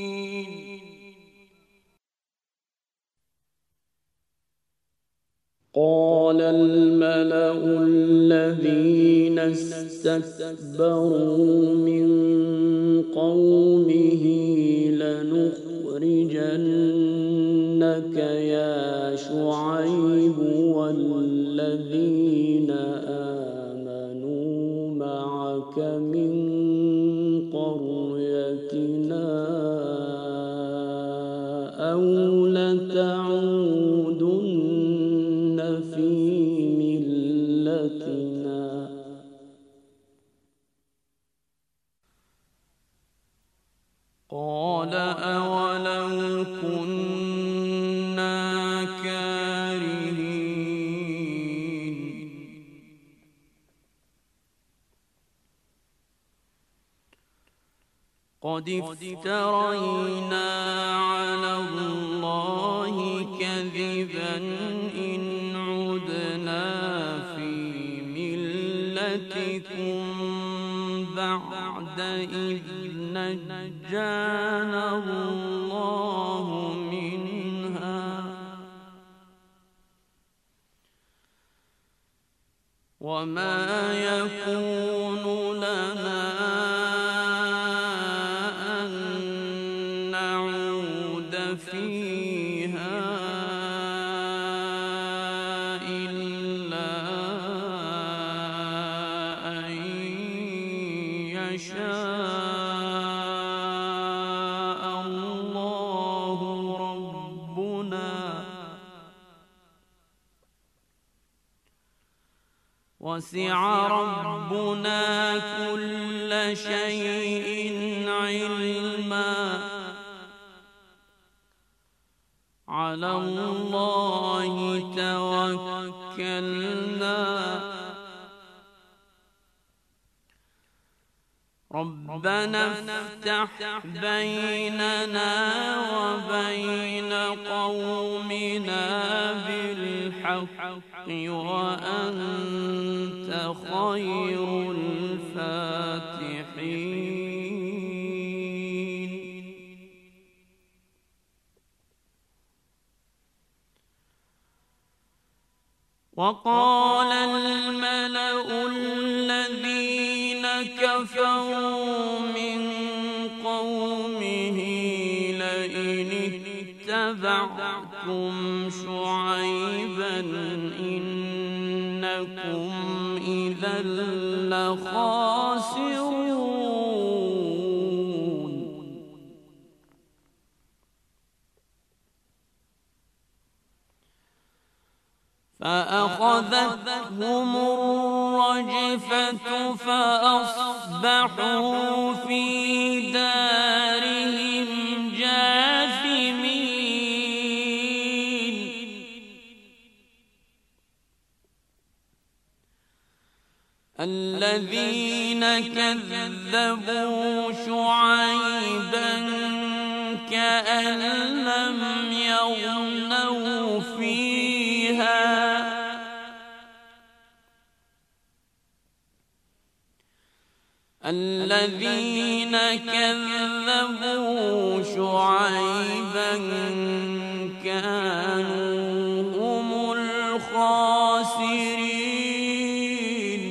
الحاكمين. قال الملأ الذين استكبروا من قومه لنخرجنك يا شعيب والذين آمنوا معك من قريتنا أو لتعودن في ملتنا قال أولو كنا كارهين قد افترينا على الله كذبا إن عدنا في ملتكم بعد إذ نجانا الله منها وما يكون لنا أن نعود فيها إلا أن يشاء الله ربنا وسع ربنا كل شيء علما على الله توكلنا ربنا افتح بيننا وبين قومنا بالحق وأنت خير الفاتحين وقال الملأ الذين كفروا من قومه لئن اتبعتم شعيبا إنكم إذا لخاسرون فأخذتهم الرجفة فأصبحوا في دارهم جاثمين الذين كذبوا شعيبا كأن لم يغنوا فيها الذين كذبوا شعيبا كانوا هم الخاسرين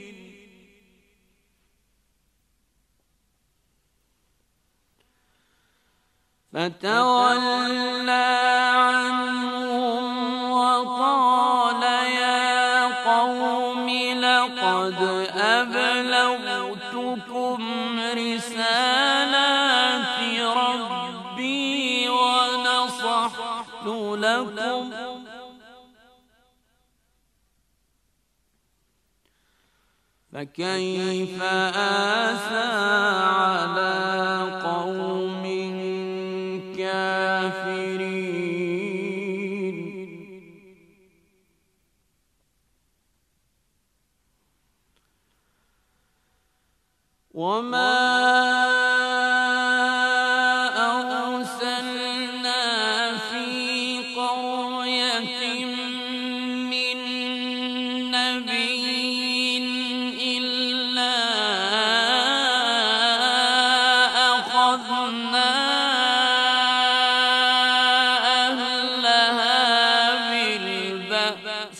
فتولى عنهم وقال يا قوم لقد أبلغتكم رسالات ربي ونصحت لكم فكيف آسى على قوم كافرين وما أرسلنا في قرية من نبي إلا أخذنا أهلها بالبأس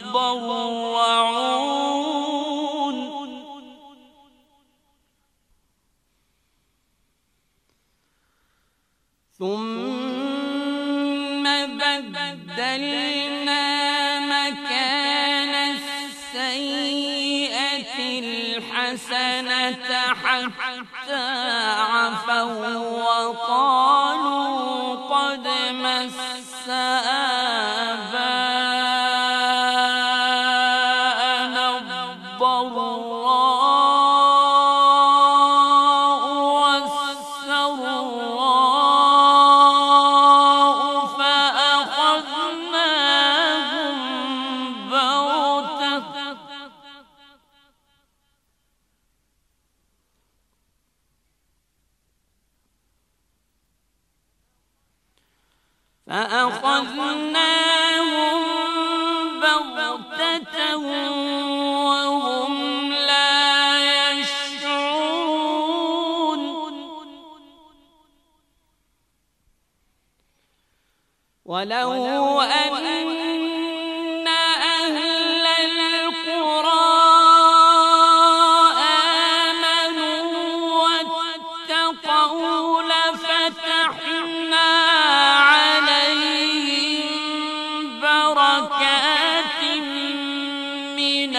يضرعون ثم بدلنا مكان السيئة الحسنة حتى عفوا وقالوا قد مس آباءنا الضراء والسراء فأخذناهم بغتة فأخذناهم بغتة وهم لا يشعرون ولو أن أهل القرى آمنوا واتقوا لفتحنا عليهم بركات من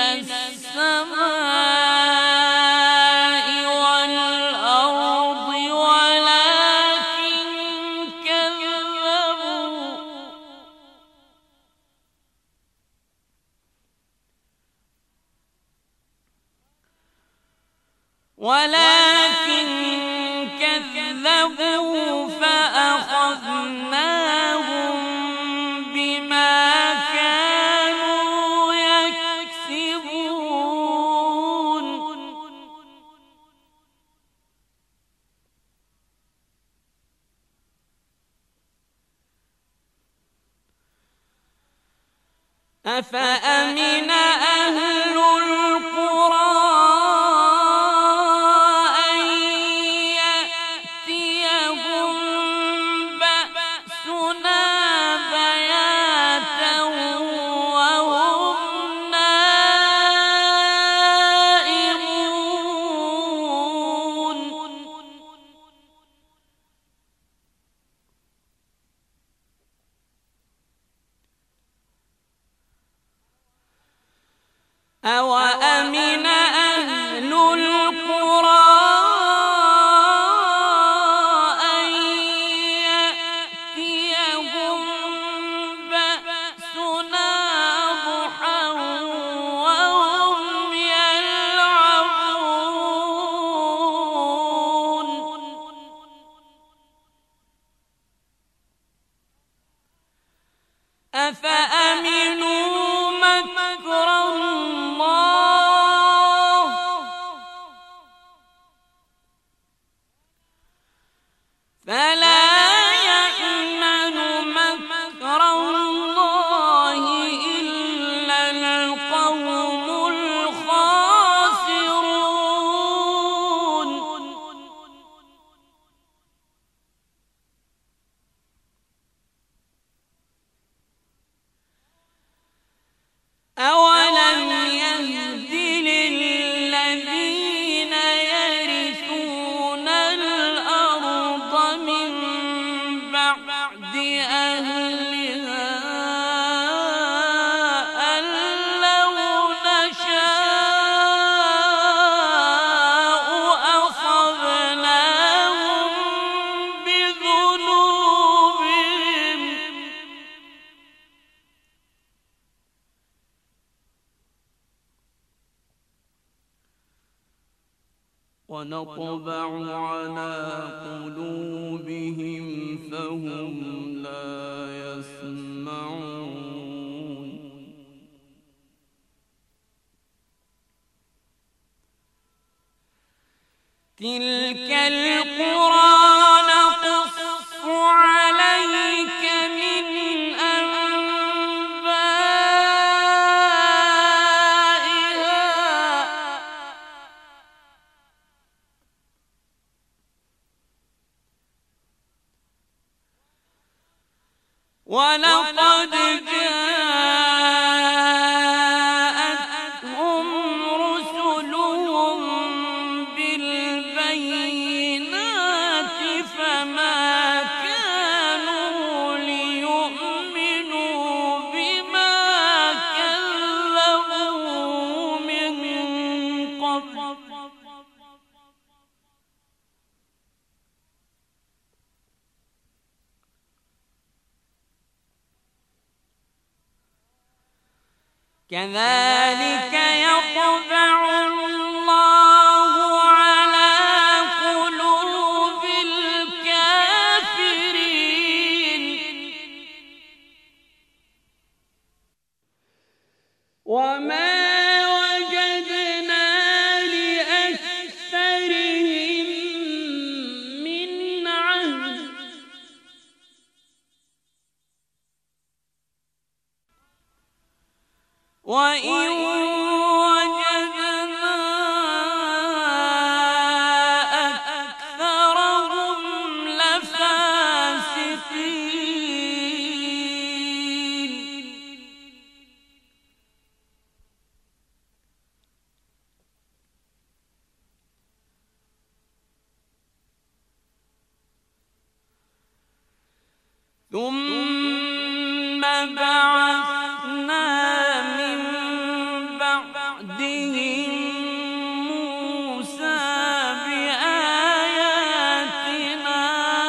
السماء والأرض ولكن كذبوا ولكن كذبوا فأخذناهم بما كانوا يكسبون أفأمن أهل القرى أن يأتيهم بأسنا بياتا وهم نائمون أوأمن أهل القرى أن يأتيهم بأسنا ضحى وهم يلعبون أفأمنوا مكر الله فلا يأمن مكر الله إلا القوم الخاسرون أولم يهد للذين يرثون الأرض من بعد أهلها أن لو نشاء أصبناهم بذنوبهم ونطبع على قلوبهم فهم لا يسمعون تلك القرى نقص عليك من أنبائها ولقد جاء كذلك يطبع الله على قلوب الكافرين وما وجدنا لأكثرهم من عهد وإن وجدنا أكثرهم لفاسقين ثم بعثنا من بعدهم موسى بآياتنا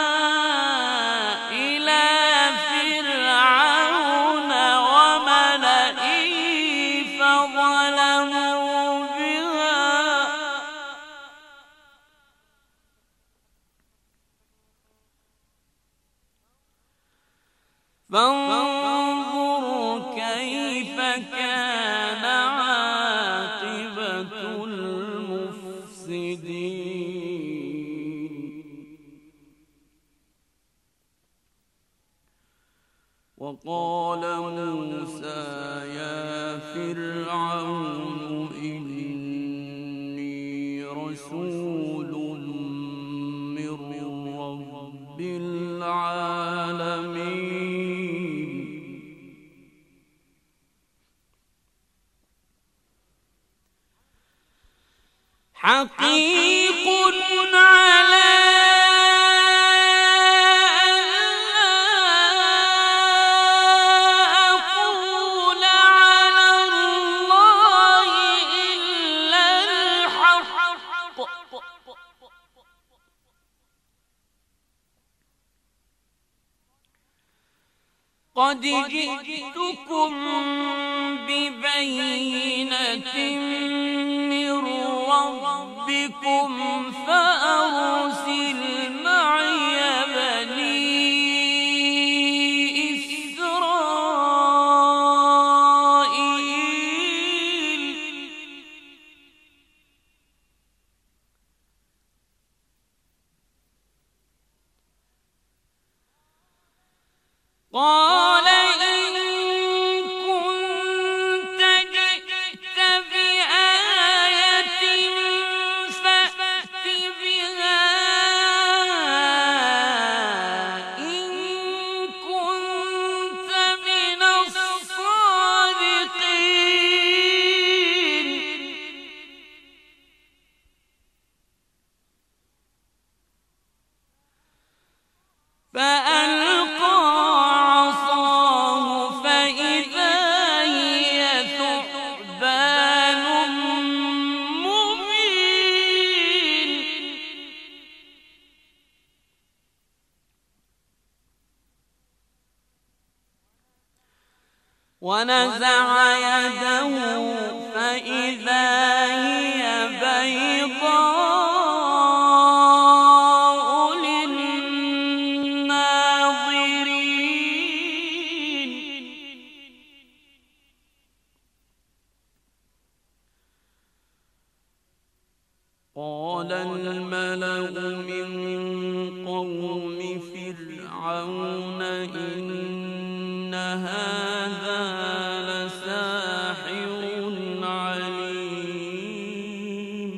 إلى فرعون وملئه فظلموا بها فانظر كيف كان عاقبة المفسدين وقال موسى يا فرعون إني رسول من رب العالمين حقيق على أن أقول على الله إلا الحق قد جئتكم ببينة من ربكم فأرسل معي بني إسرائيل قال إن كنت جئت بآية فأت بها إن كنت من الصادقين فألقى عصاه فإذا هي ثعبان مبين ونزع يده فإذا هي بيضاء للناظرين قال الملأ من قوم فرعون إن هذا لساحر عليم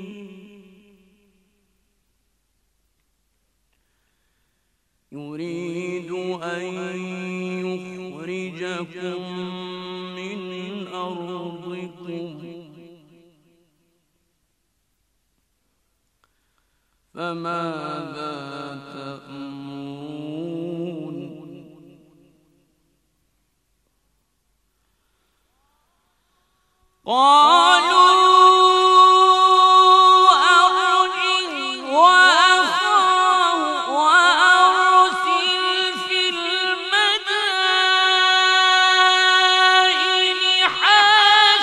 يريد أن يخرجكم من أرضكم فماذا تأمرون قالوا أرجه وأخاه وأرسل في المدائن حاشرين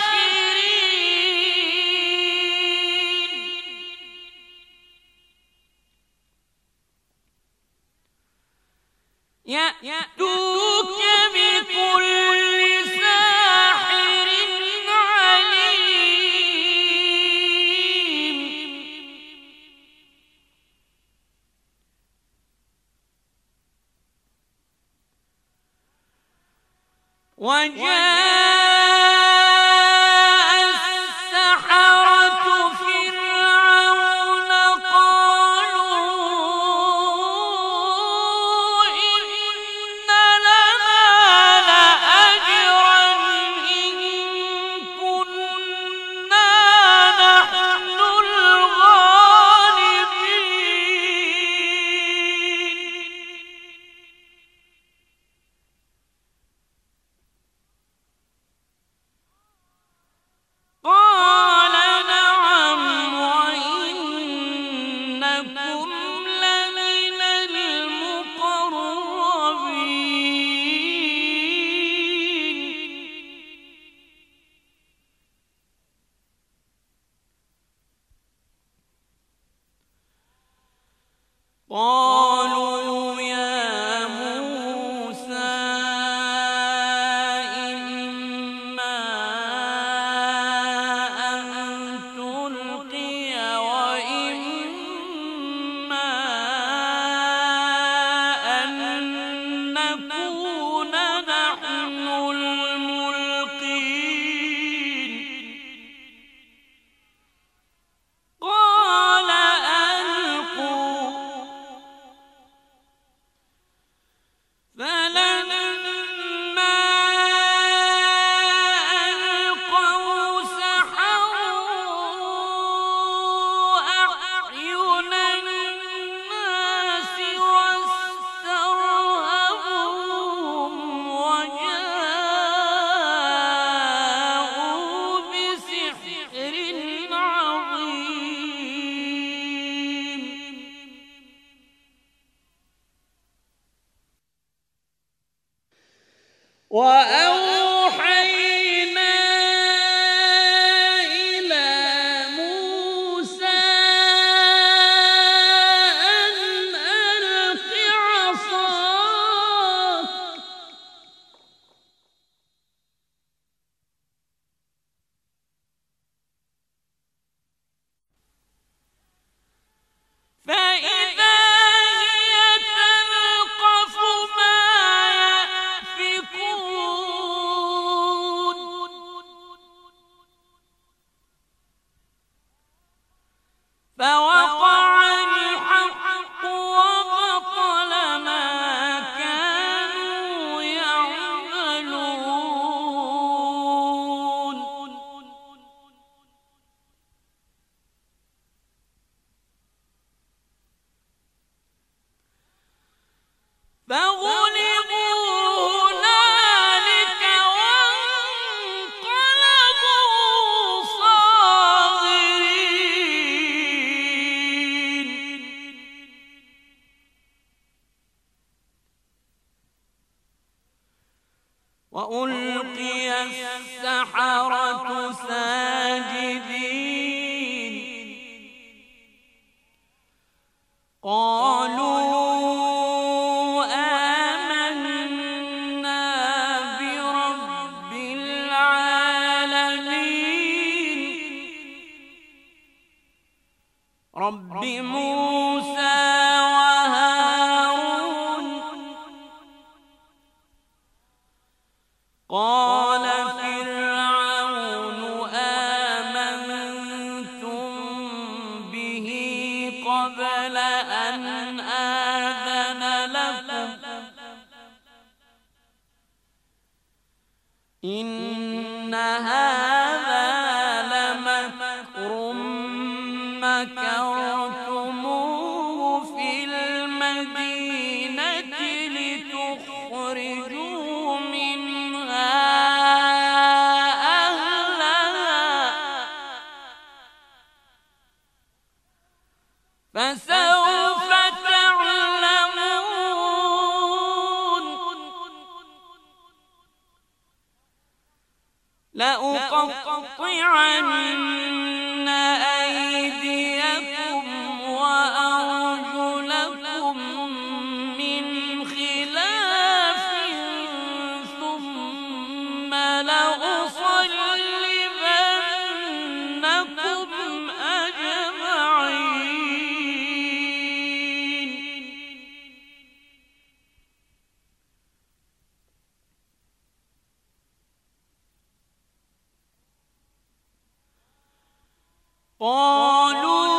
قالوا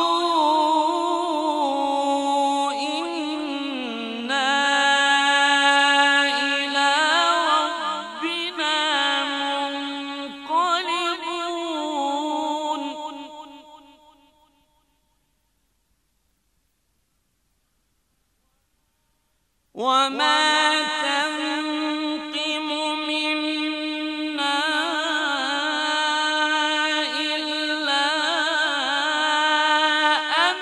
إنا إلى ربنا منقلبون وما تنقم منا إلا أن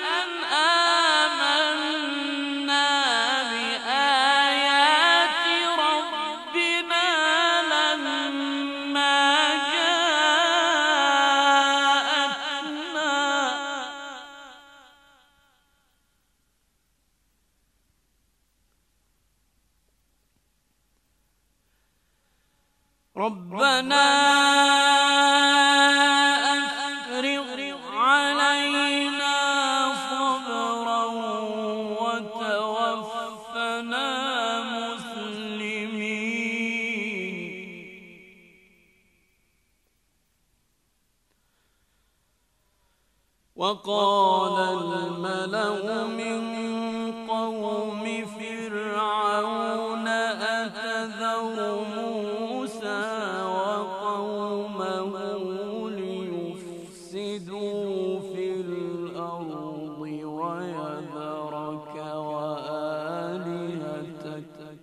آمنا بآيات ربنا لما جاءتنا ربنا أفرغ علينا صبرا وتوفنا مسلمين وقال الملأ من قوم فرعون أتذر موسى وقومه ليفسدوا في الأرض ويذرك وآلهتك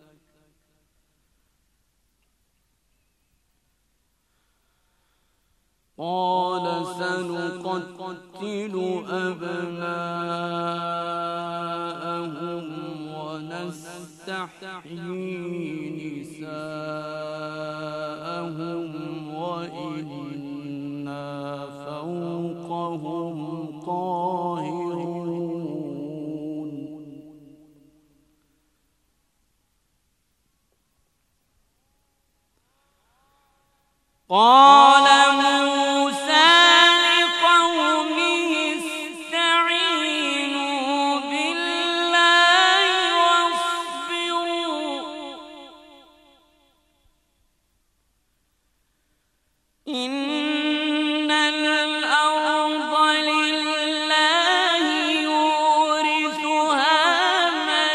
قال سنقتل أبناءهم ونستحيي نساءهم وإنا فوقهم قاهرون قال موسى لقومه استعينوا بالله واصبروا إن الأرض لله يورثها من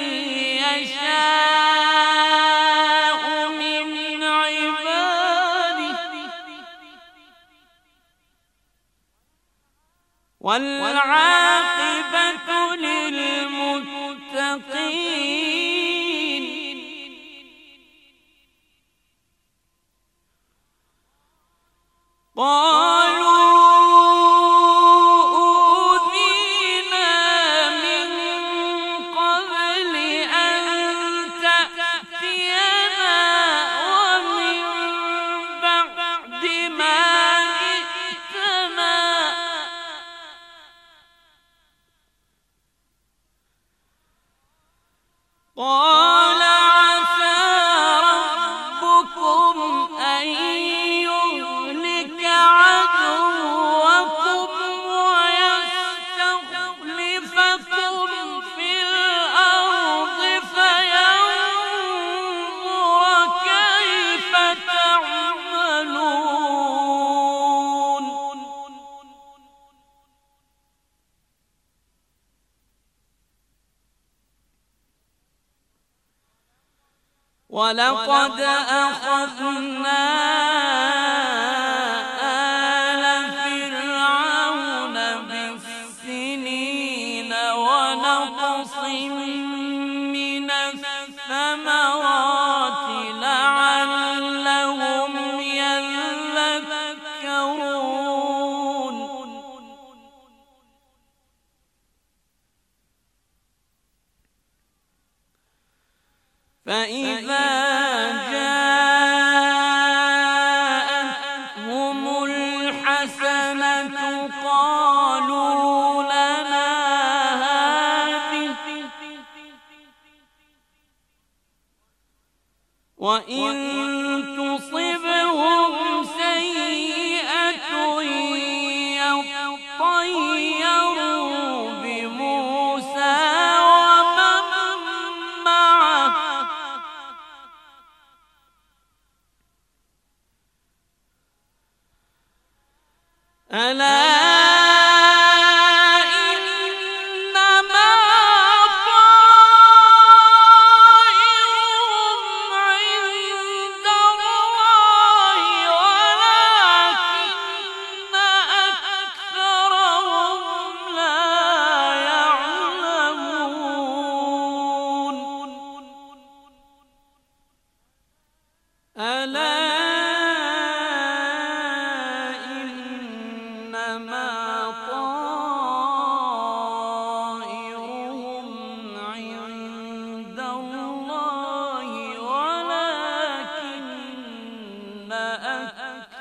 يشاء من عباده والعاقبة للمتقين قالوا أوذينا من قبل أن تأتينا ومن بعد ما جئتنا قال عسى ربكم أن يهلك عدوكم ويستخلفكم في الأرض فينظر كيف تعملون ولقد أخذنا آل فرعون بالسنين ونقص من الثمرات لعلهم يذكرون فإذا جاءتهم الحسنة قالوا لنا هذه وإن تصبهم سيئة يطيروا بموسى ومن معه ألا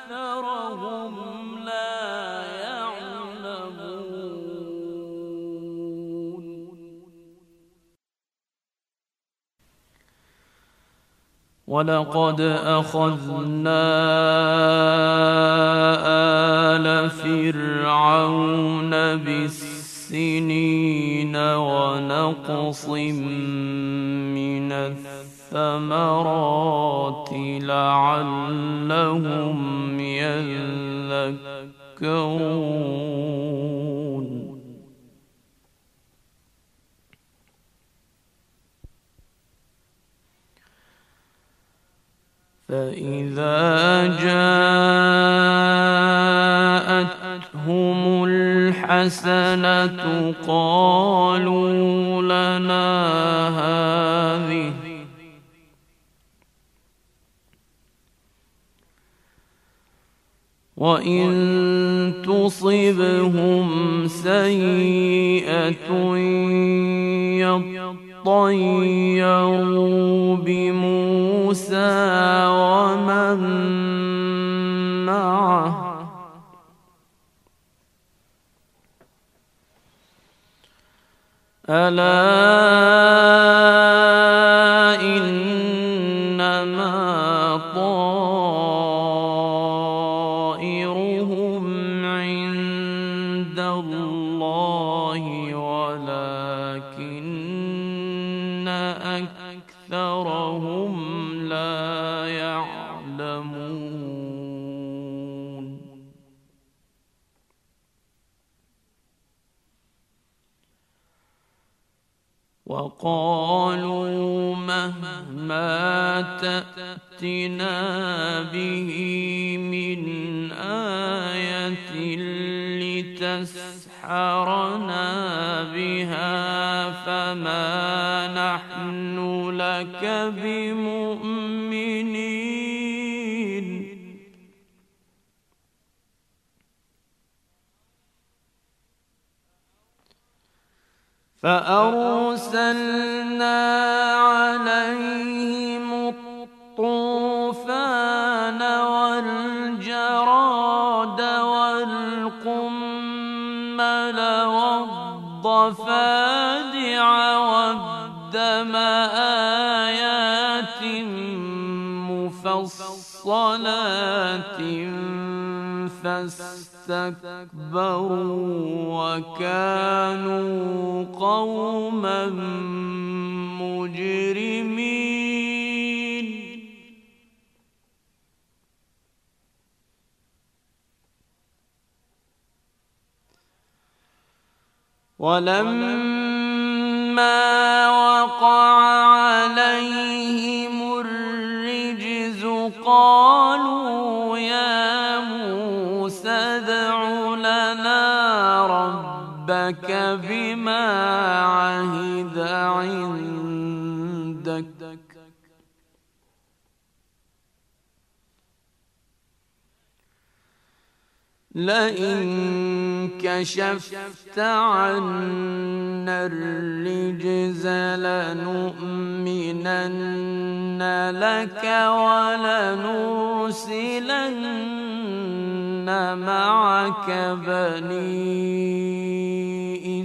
أكثرهم لا يعلمون. ولقد أخذنا آل فرعون بالسنين ونقص من الثمرات لعلهم يذكرون. فإذا جاءتهم الحسنة قالوا لنا هذه وإن تصبهم سيئة يطيروا بموسى ومن معه ألا إنما طائرهم عند الله ولكن أكثرهم لا يعلمون. وقالوا مهما تأتنا به من آية لتسحرنا بها فما نحن لك بمؤمنين. فأرسلنا عليهم الطوفان والجراد والقمل والضفادع والدم آيات مفصلات فاستكبروا وكانوا قوما مجرمين. ولما وقع عليهم الرجز قالوا يا موسى ادع لنا ربك بما عهد عندك لئن كشفت عنا الرجز لنؤمنن لك ولنرسلن معك بني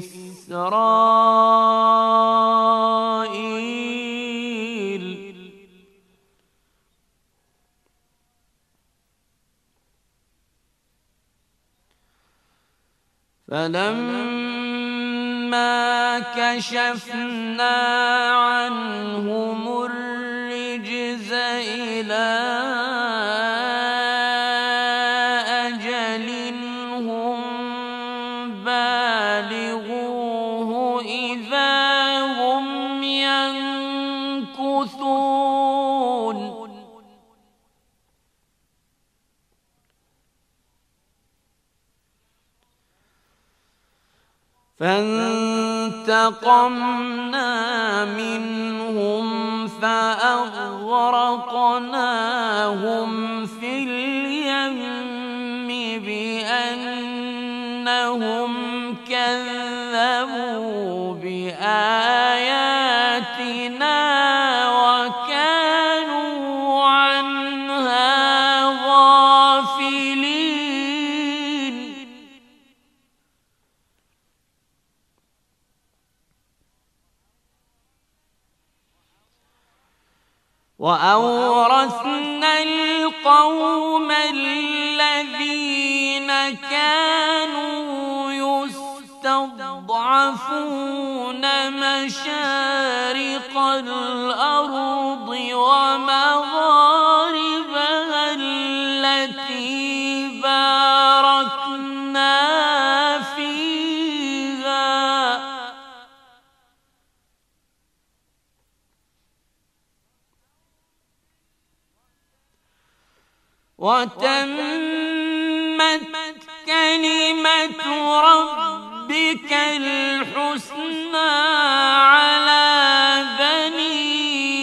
إسرائيل. فلما كشفنا عنهم الرجز إلى أجل هم بالغوه إذا هم ينكثون. فانتقمنا منهم فأغرقناهم في اليم بأنهم كذبوا بآياتنا وكانوا عنها غافلين. وأورثنا القوم الذين كانوا يستضعفون مشارق الأرض ومغاربها التي باركنا فيها وتمت كلمة ربك الحسنى على بني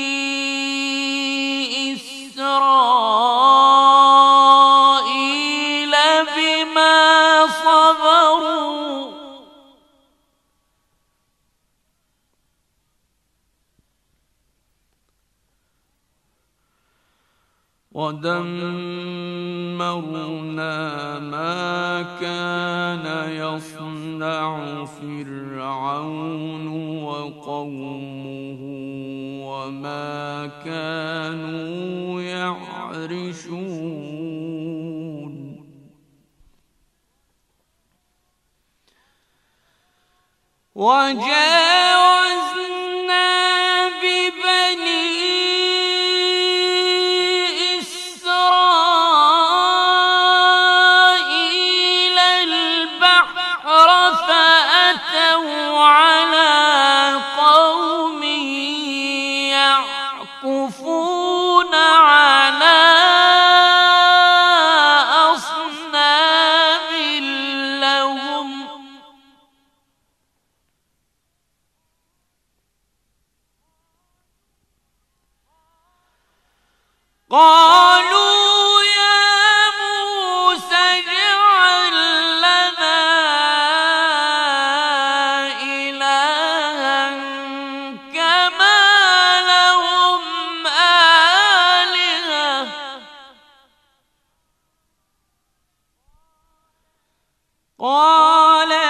إسرائيل بما صبروا ودمرنا ما كان يصنع فرعون وقومه وما كانوا يعرشون وجاوزنا ببني يعكفون على أصنام لهم قالوا يا موسى اجعل لنا إلها كما لهم آلهة قال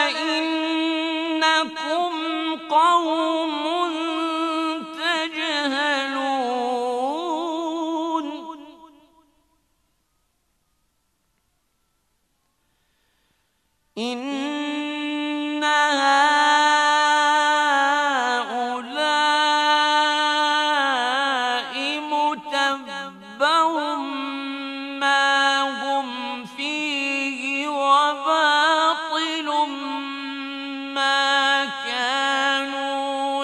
إنكم قوم تجهلون إن هؤلاء متبر ما هم فيه وباطل ما كانوا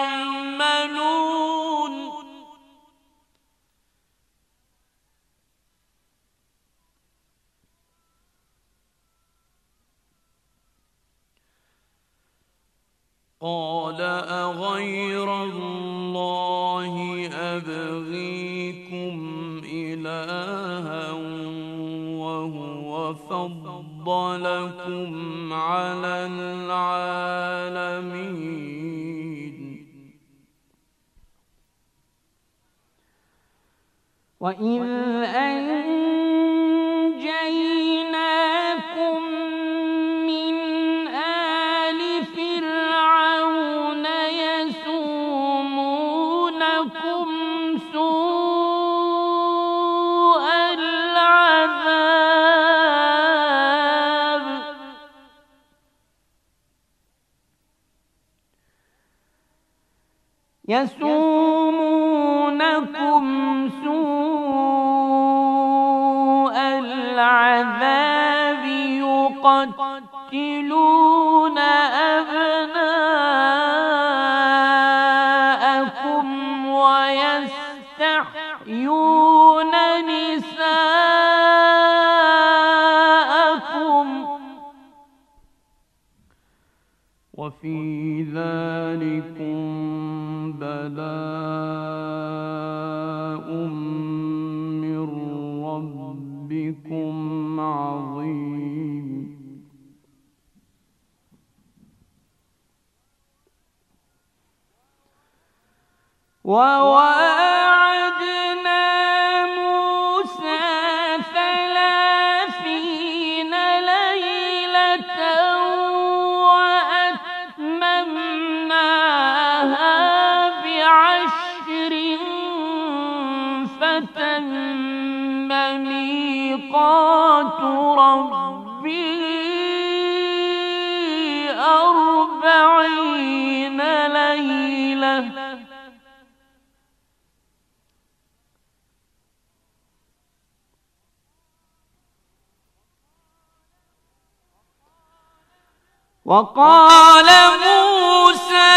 يعملون قال أغير الله أبغيكم إلها وهو فضلكم على العالمين وإذ أنجيناكم من آل فرعون يسومونكم سوء العذاب يسومونكم سوء العذاب يقتلون أبناءكم ويستحيون نساءكم وفي ذلكم بلاء من ربكم عظيم وواعدنا موسى ثلاثين ليلة وأتممناها بعشر ميقات ربه أربعين ليلة وقال موسى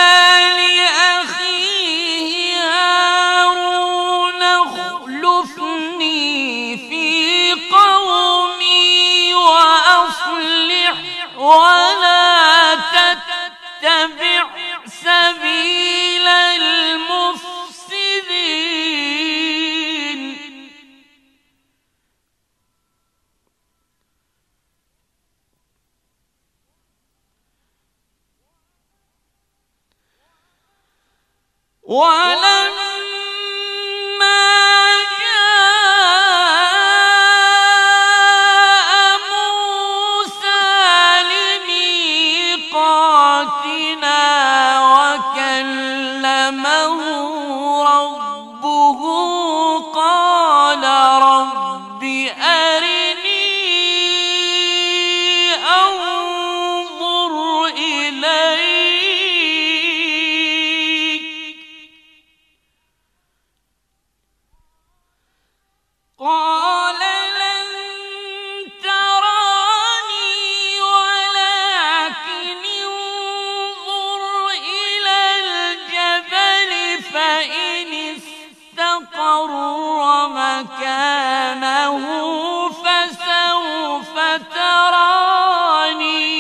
لأخيه هارون اخلفني في قومي وأصلح ولا تتبع سبيل المفسدين ولما جاء موسى لميقاتنا وكلمه ربه قال رب أرني أنظر إليك قال لن تراني ولكن انظر إلى الجبل فإن استقر مكانه فسوف تراني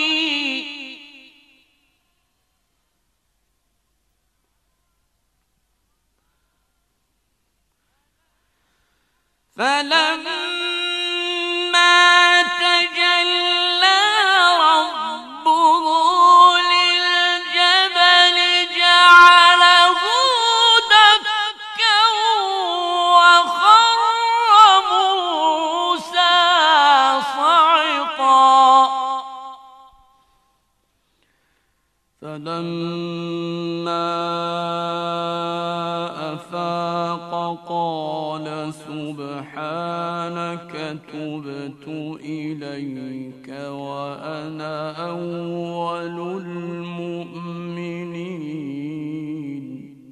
فلما تجلى ربه للجبل جعله دكا وخر موسى صعقا فلما أفاق قال سبحانك تبت إليك وأنا أول المؤمنين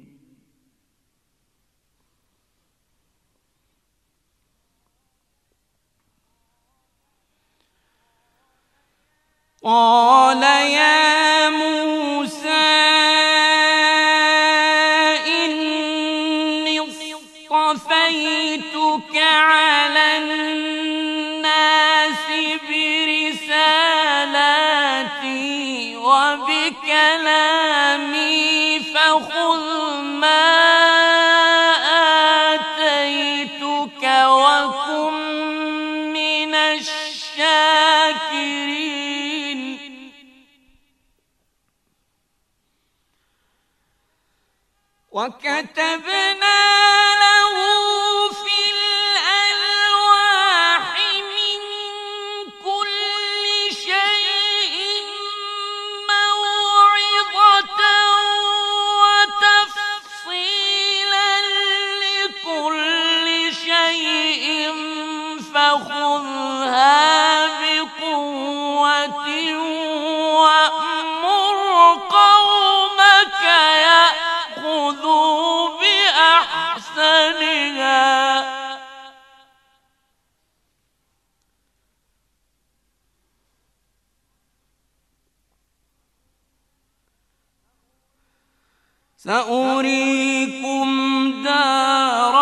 قال يا موسى إني اصطفيتك على الناس برسالاتي وبكلامي فخذ ما آتيتك وكن من الشاكرين وكتبنا له في الألواح من كل شيء موعظة وتفصيلا لكل شيء فخذها بقوة وأمر قومك يأخذوا بأحسنها سأريكم دار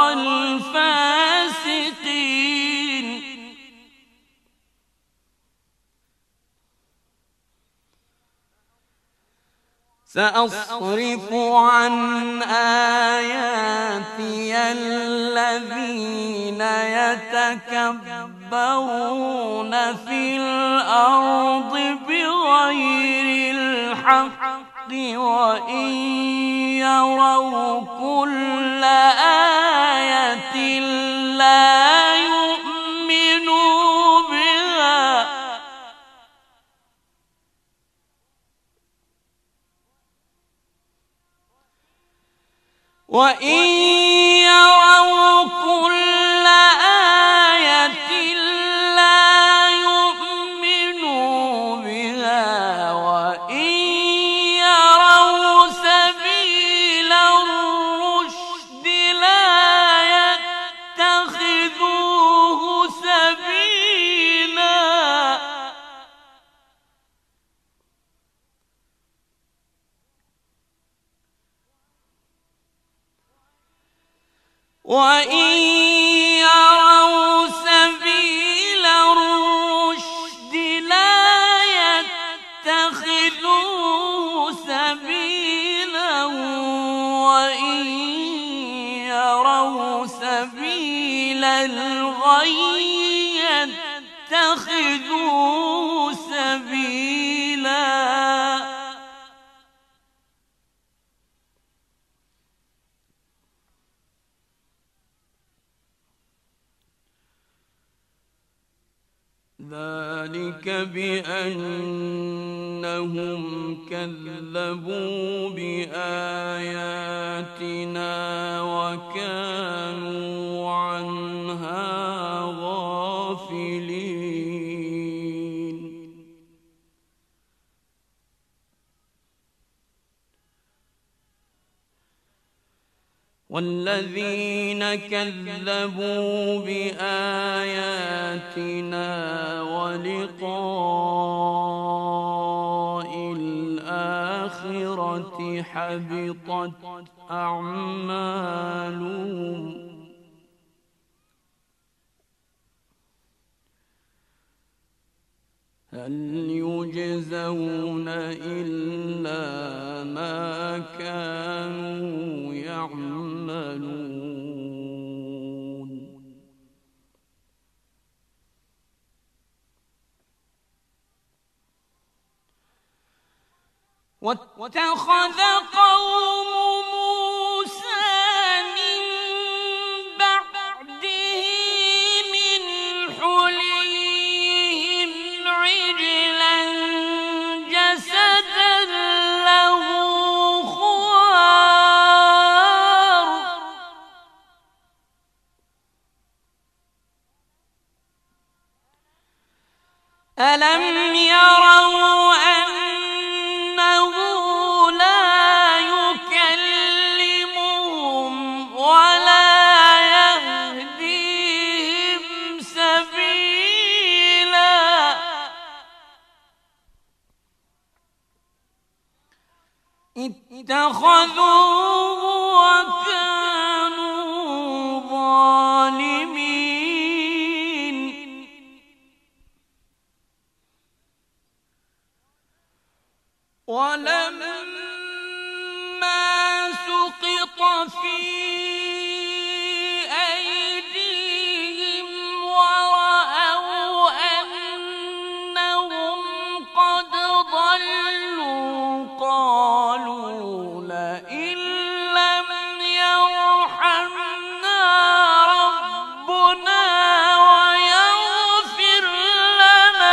الفاسقين سأصرف عن آياتي الذين يتكبرون في الأرض بغير الحق وإن يروا كل آية لا يؤمنوا بها وإن يروا كل آية وإن يروا سبيل الرشد لا يتخذوه سبيلا وإن يروا سبيل الغي يتخذوه سبيلا. ذلك بأنهم كذبوا بآياتنا وكانوا عنها غافلين. والذين كذبوا بآياتنا ولقاء الآخرة حبطت أعمالهم هل يجزون إلا ما كانوا يعملون. واتخذ قوم موسى من بعده من حليهم عجلا جسدا له خوار ألم يروا أنه لا يكلمهم ولا يهديهم سبيلا اتخذوه وكانوا ظالمين. ولما سقط في أيديهم ورأوا أنهم قد ضلوا قالوا لئن لم يرحمنا ربنا ويغفر لنا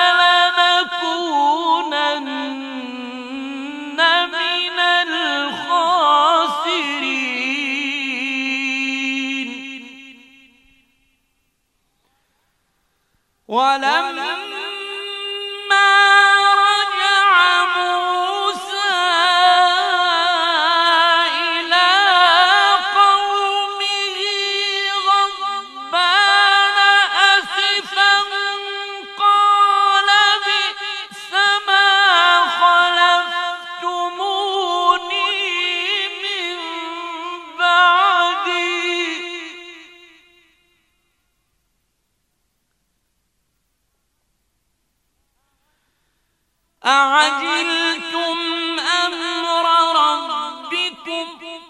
لنكونن من الخاسرين. ولما رجع موسى إلى قومه غضبان أسفا قال بئس ما خلفتموني من بعدي أعجلتم أمر ربكم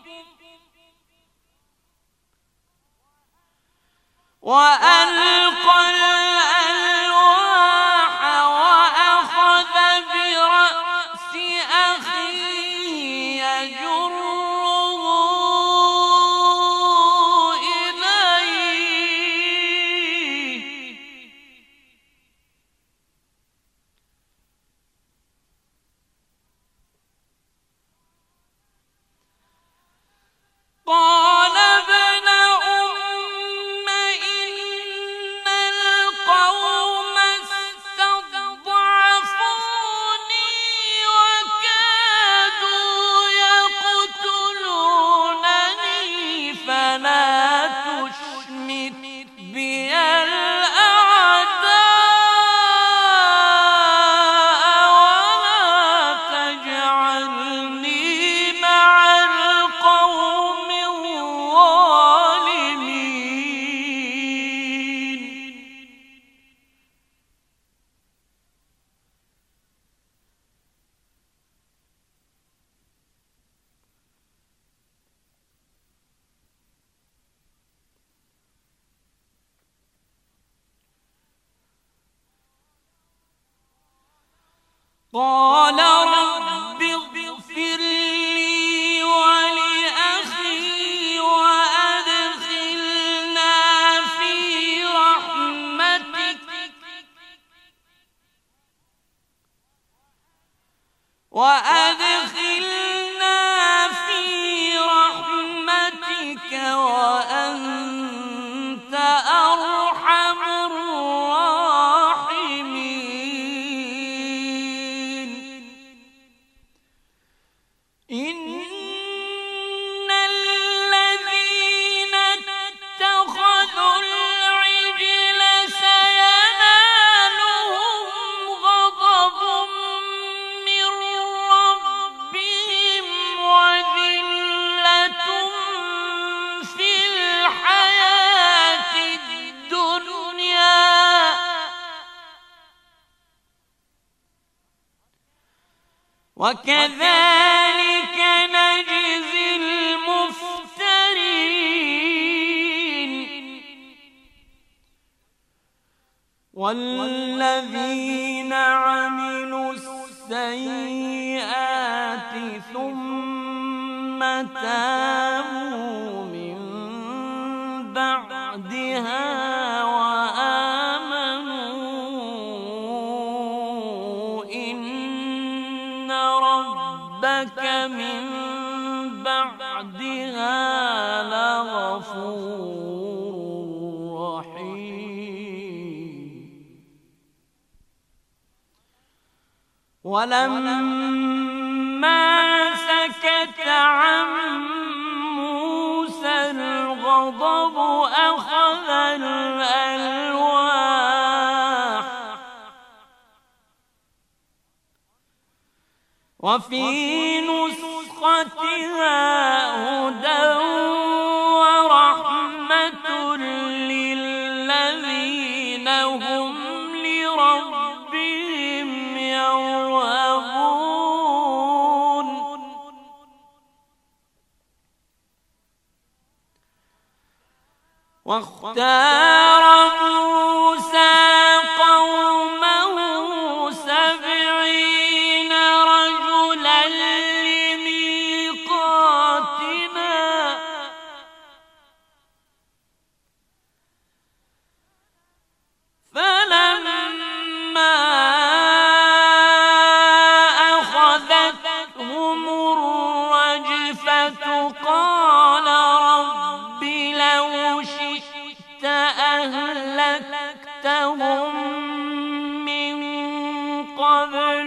وألقى الألواح وأخذ برأس أخيه يجره إليه قال رب اغفر لي ولأخي وأدخلنا في رحمتك وأدخلنا في رحمتك وأنت أرحم الراحمين. إن الذين اتخذوا العجل سينالهم غضب من ربهم وذلة في الحياة الدنيا وكذلك نجزي المفترين. والذين عملوا السيئات ثم تابوا من بعدها وآمنوا إن ربك من بعدها لغفور رحيم. ولما سكت عن موسى الغضب أخذ الألواح وفي نسختها هدى ورحمة للذين هم لربهم يرهبون. واختار موسى قومه سبعين رجلا لميقاتنا فلما أخذتهم الرجفة قال رب لو شئت أهلكتهم من قبل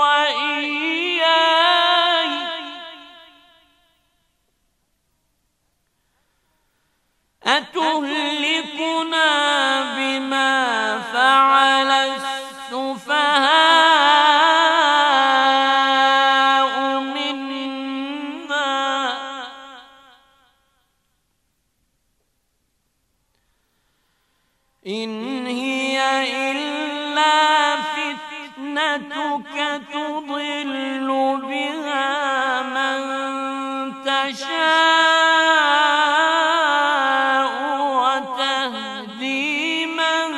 وإياي أتهلكنا بما فعل السفهاء منا إن هي إلا فتنتك تضل بها من تشاء وتهدي من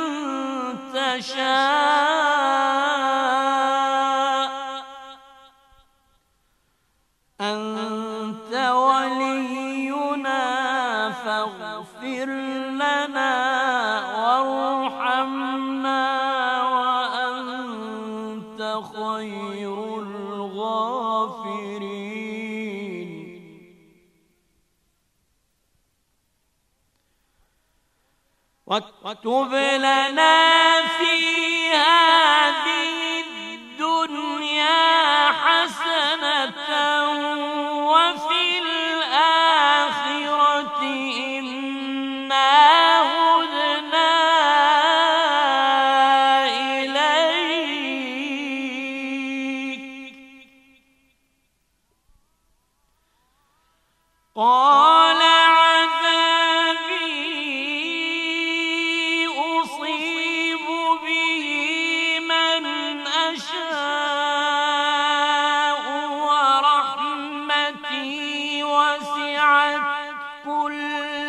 تشاء أنت ولينا فاغفر لنا وارحمنا وأنت خير الغافرين. واكتب لنا في هذه الدنيا حسنة وفي الآخرة إنا هدنا إليك. قال عذابي أصيب به من أشاء ورحمتي وسعت كل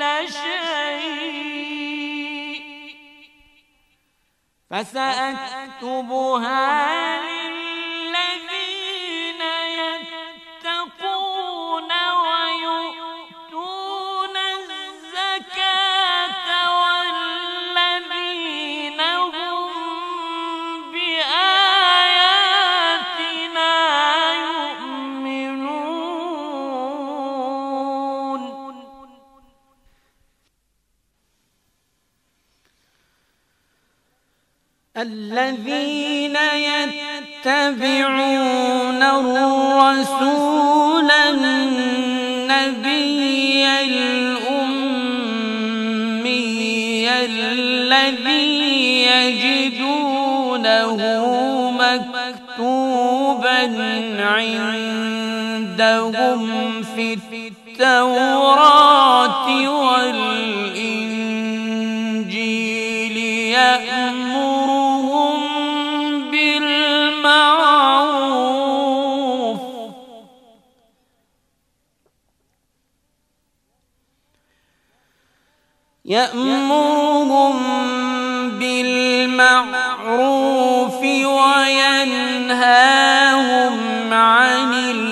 شيء فسأكتبها الذين يتبعون الرسول النبي الأمي الذي يجدونه مكتوبا عندهم في التوراة والإنجيل يأمرهم بالمعروف يأمرهم بالمعروف وينهاهم عن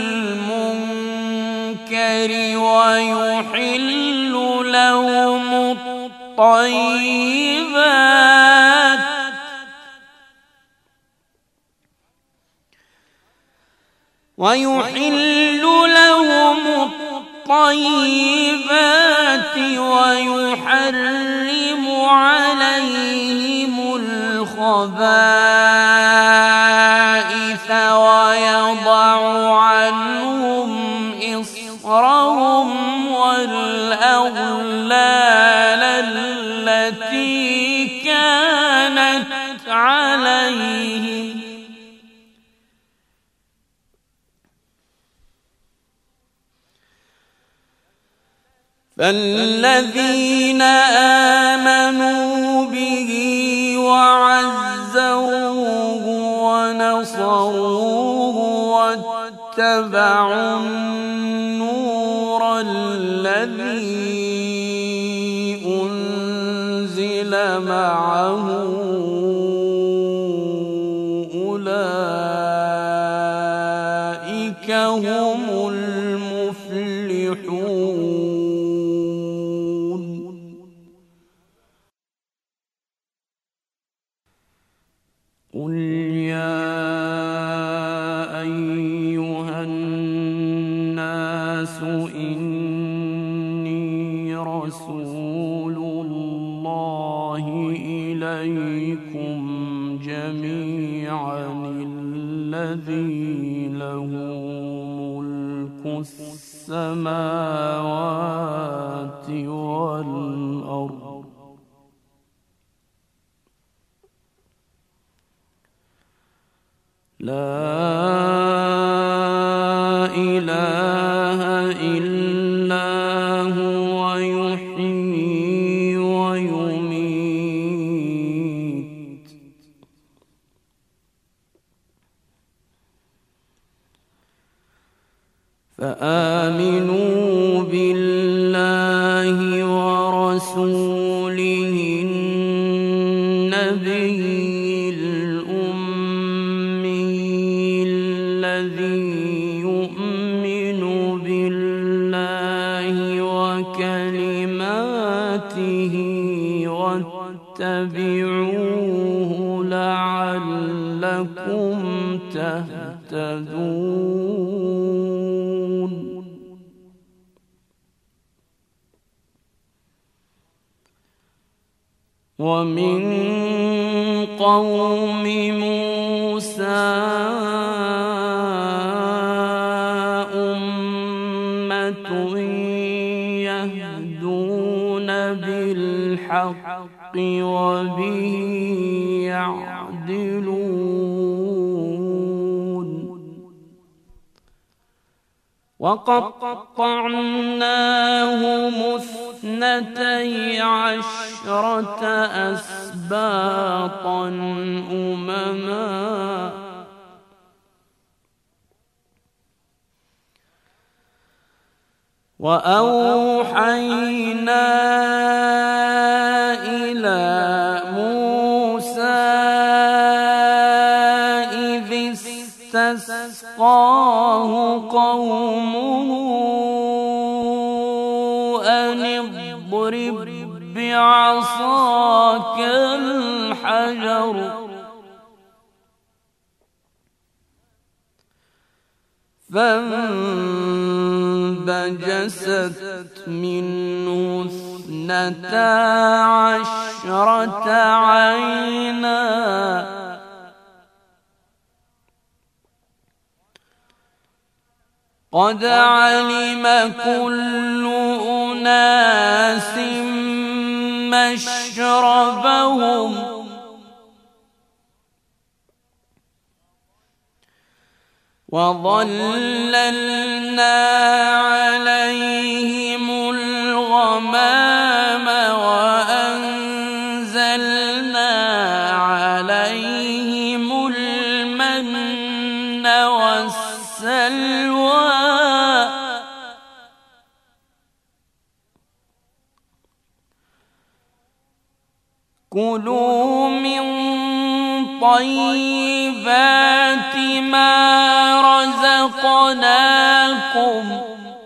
المنكر ويحل لهم الطيبات ويحل لهم الطيبات ويحرم عليهم الخبائث ويضع عنهم إصرهم والأغلال التي كانت عليهم فالذين آمنوا به وعزروه ونصروه واتبعوا النور الذي أنزل معه أولئك هم المفلحون. قل يا أيها الناس إني رسول الله إليكم جميعا الذي له ملك السماوات والأرض لا إله إلا هو يحيي ويميت فآمنوا بالله ورسوله النبي واتبعوه لعلكم تهتدون. ومن قوم موسى أمة يهدون بالحق وبه يعدلون وقطعناهم اثنتي عشرة أسباطا أمما وأوحينا إلى موسى إذ استسقاه قومه أن اضرب بعصاك الحجر فانبجست منه اثنتا عشرة عينا قد علم كل أناس مشربهم وظللنا عليهم الغمام وأنزلنا عليهم المن والسلوى كلوا من طيبات ما رزقناكم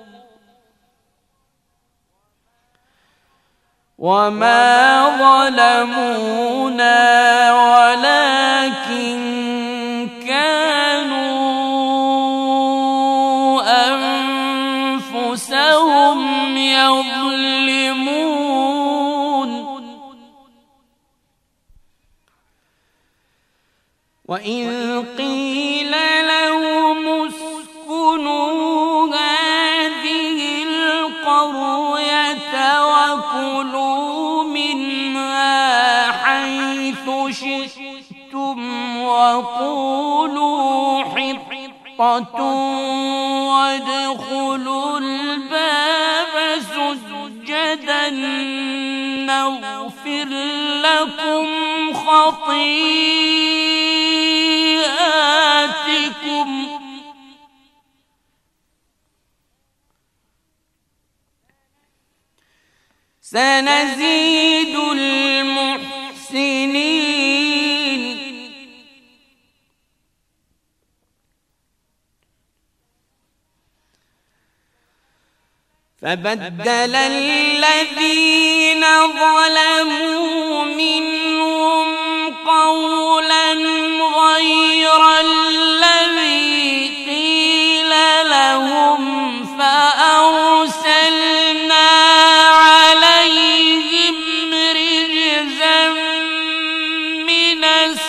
وما ظلمونا ولكن كانوا أنفسهم يظلمون وإذ قيل لهم اسكنوا هذه القرية وكلوا منها حيث شئتم وقولوا حطة وادخلوا الباب سجدا نغفر لكم خطيئاتكم سنزيد المحسنين فبدل الذين ظلموا منهم قولا غير الذي قيل لهم فأرسلنا عليهم رجزا من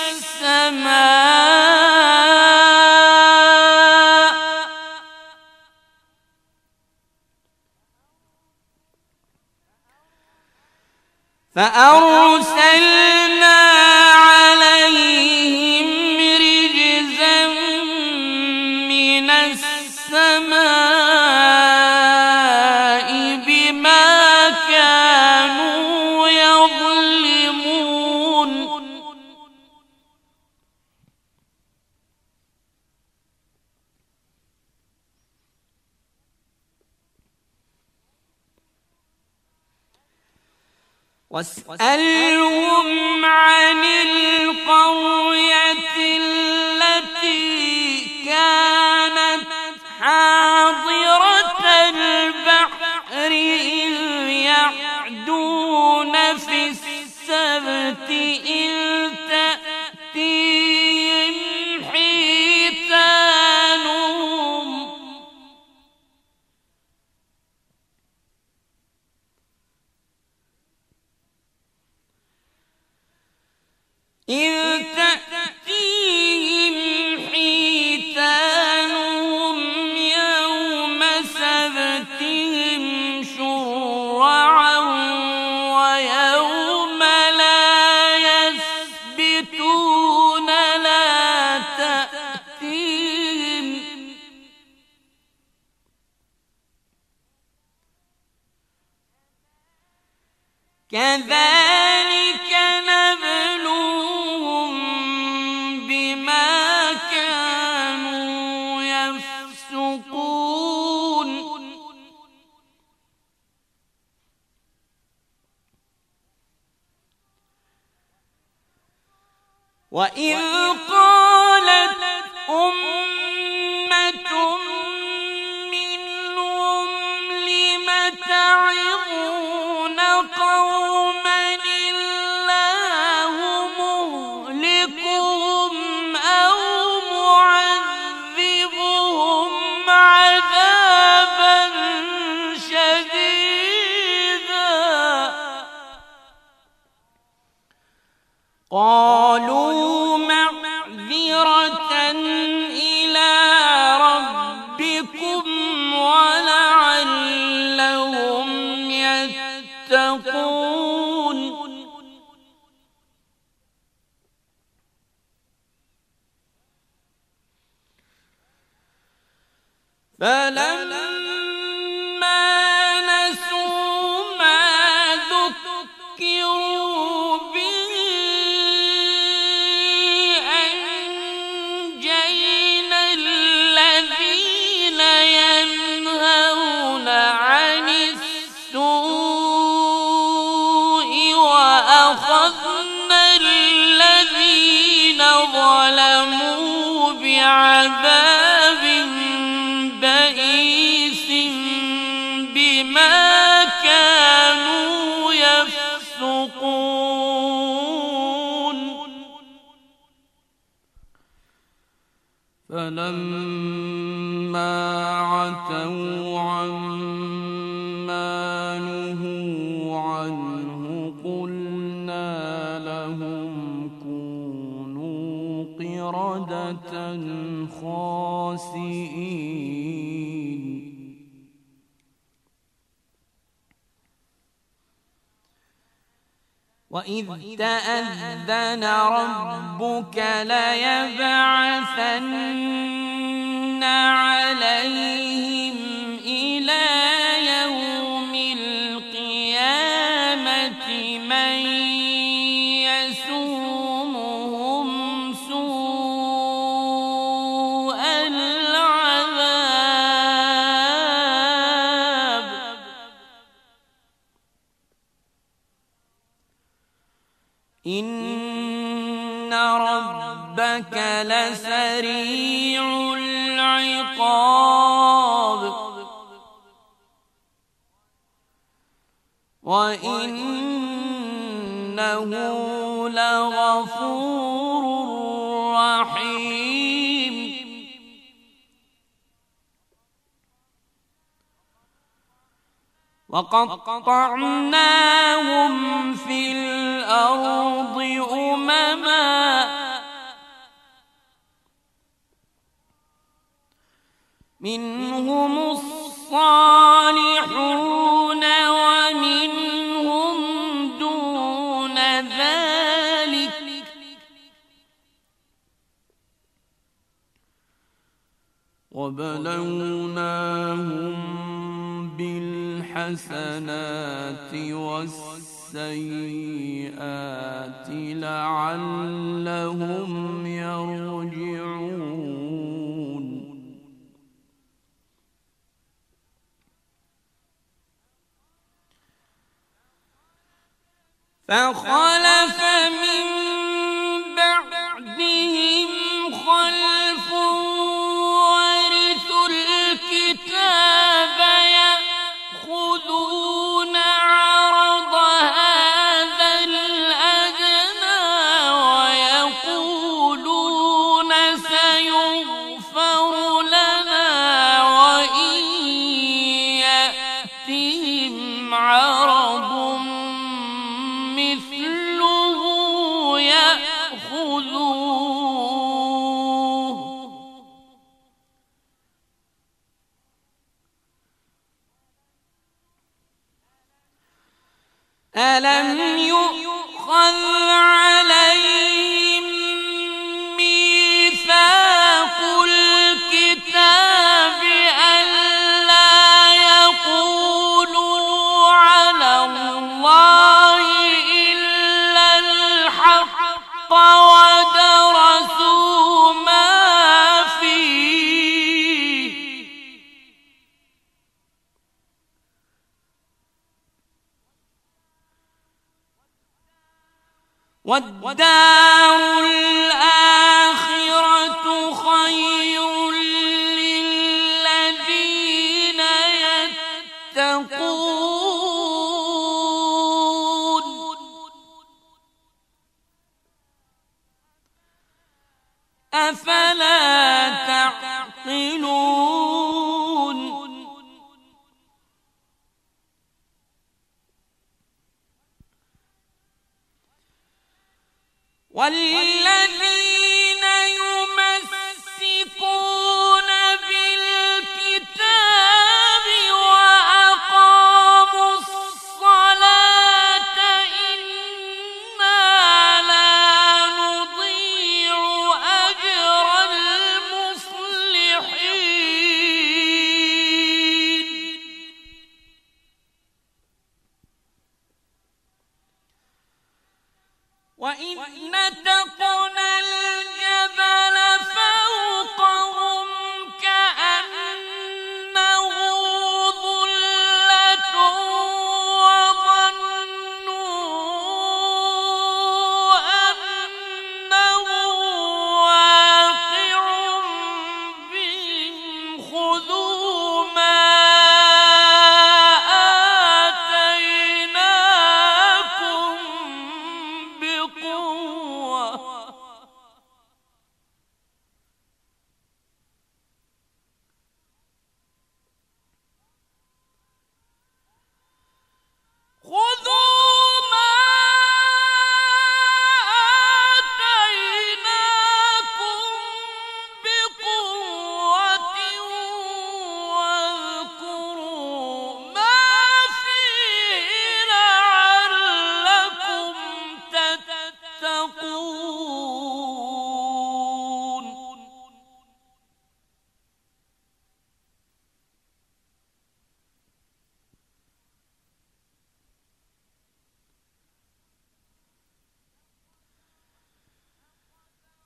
السماء فأرسلنا عليهم رجزا من السماء بما كانوا يظلمون واسألهم عن القرية التي كانت حاضرة البحر إذ يعدون في السبت إذ تأتيهم حيتانهم إذ تأتيهم حيتانهم يوم سبتهم شرعا ويوم لا يسبتون لا تأتيهم كذلك نبلوهم بما كانوا يفسقون وإذ قالت أمة منهم لم تعظون قوما الله مهلكهم أو معذبهم عذابا شديدا قالوا معذرة فلما نسوا ما ذكروا به أنجينا الذين ينهون عن السوء وأخذنا الذين ظلموا بعذاب بئيس بما كانوا يفسقون فلما عتوا عما نهوا عنه قلنا لهم كونوا قردة خاسئين وإذ تأذن ربك ليبعثن عليهم إلى يوم القيامة من يسومهم سوء العذاب إن ربك لسريع العقاب وإنه لغفور رحيم وقطعناهم في الأرض أمما منهم الصالحون ومنهم دون ذلك وبلوناهم بالحسنات والسيئات لعلهم يرجعون فخلف من بعدهم خلف ورثوا الكتاب يأخذون عرض هذا الأدنى ويقولون سيغفر لنا وإن يأتهم عرض مثله يأخذوه ألم يؤخذ عليهم ميثاق الكتاب ألا يقولوا على الله إلا الحق ودرسوا ما فيه والدار الآخرة خير للذين يتقون أفلا تعقلون والذين يمسكون بالكتاب وأقاموا الصلاة إنا لا نضيع أجر المسلمين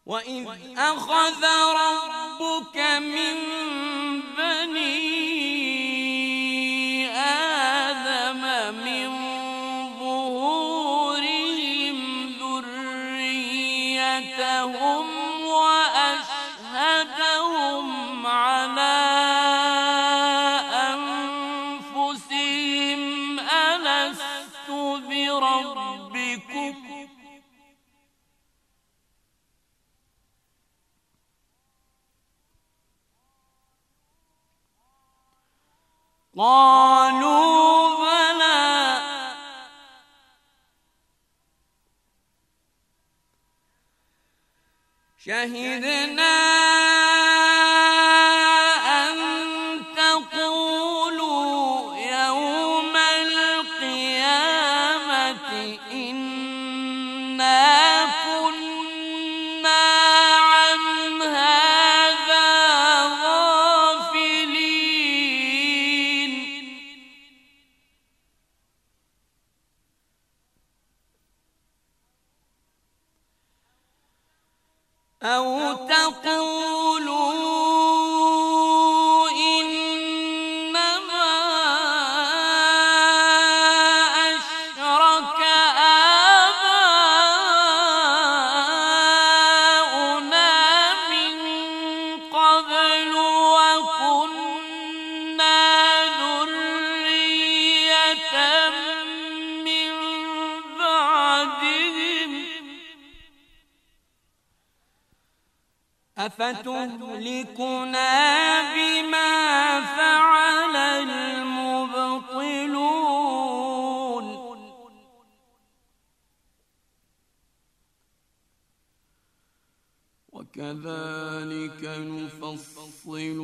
وإذ أخذ ربك من بني آدم من ظهورهم ذريتهم وأشهدهم على أنفسهم ألست بربكم قالوا بلى شهدنا أن تقولوا يوم القيامة إنا كنا عن هذا غافلين أو تقولوا إنما أشرك آباؤنا من قبل وكنا ذرية من بعدهم أفتهلكنا بما فعل المبطلون وكذلك نفصل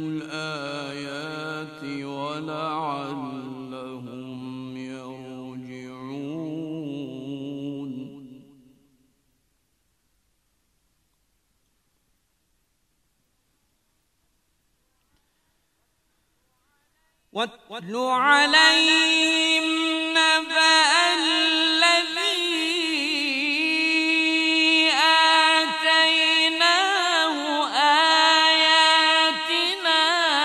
الآيات ولعلهم يرجعون واتل عليهم نبأ الذي آتيناه آياتنا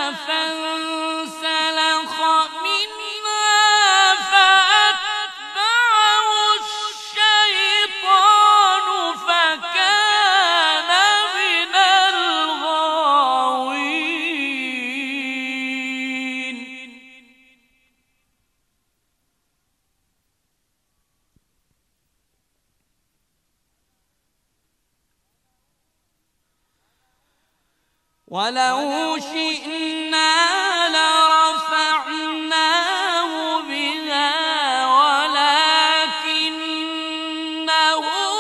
فانسلخ منها فأتبعه الشيطان فكان من الغاوين ولو شئنا لرفعناه بها ولكنه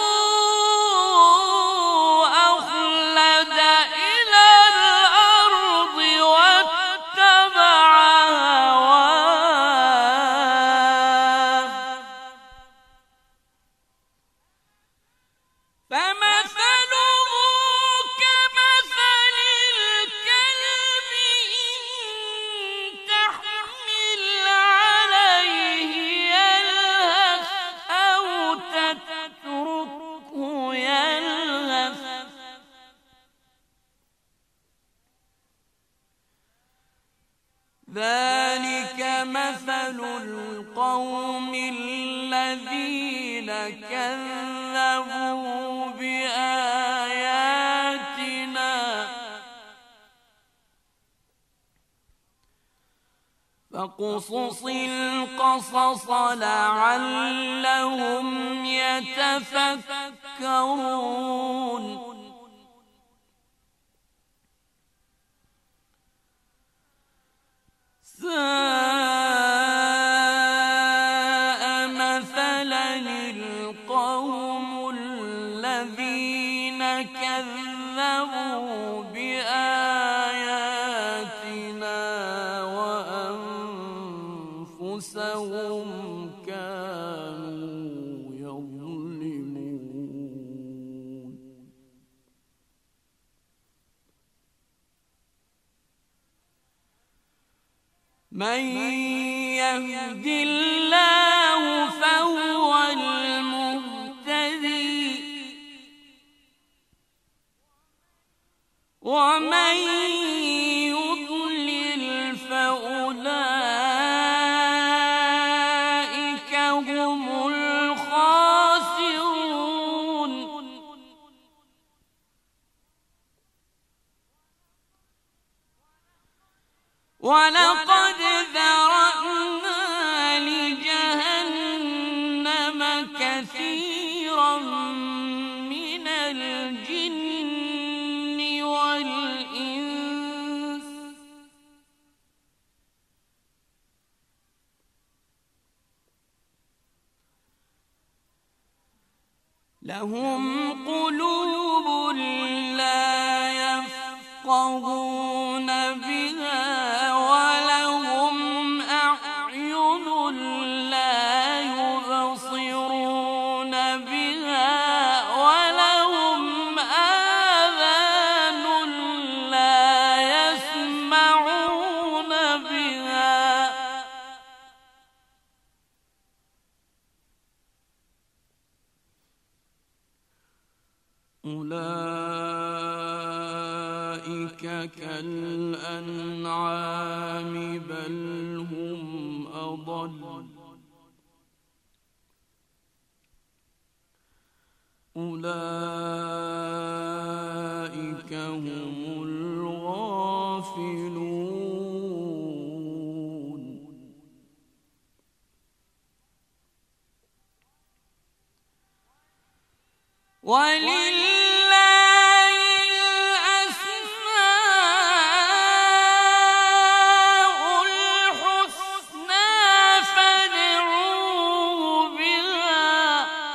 أخلد إلى الأرض واتبع هواه فمثله كمثل الكلب إن تحمل عليه يلهث أو تتركه يلهث ذلك مثل القوم الذين كذبوا بآياتنا فاقصص القصص لعلهم يتفكرون ساء مثلا القوم الذين كذبوا بآياتنا وأنفسهم كانوا يظلمون من يهد الله فهو المهتدي ومن يضلل فأولئك هم الخاسرون. ولقد ذرأنا لجهنم كثيرا من الجن والإنس لهم قلوب لا يفقهون بها ولهم أعين لا يبصرون بها ولهم آذان لا يسمعون بها أولئك كالأنعام بل هم أضل. أولئك هم الغافلون. ولله الأسماء الحسنى فادعوه بها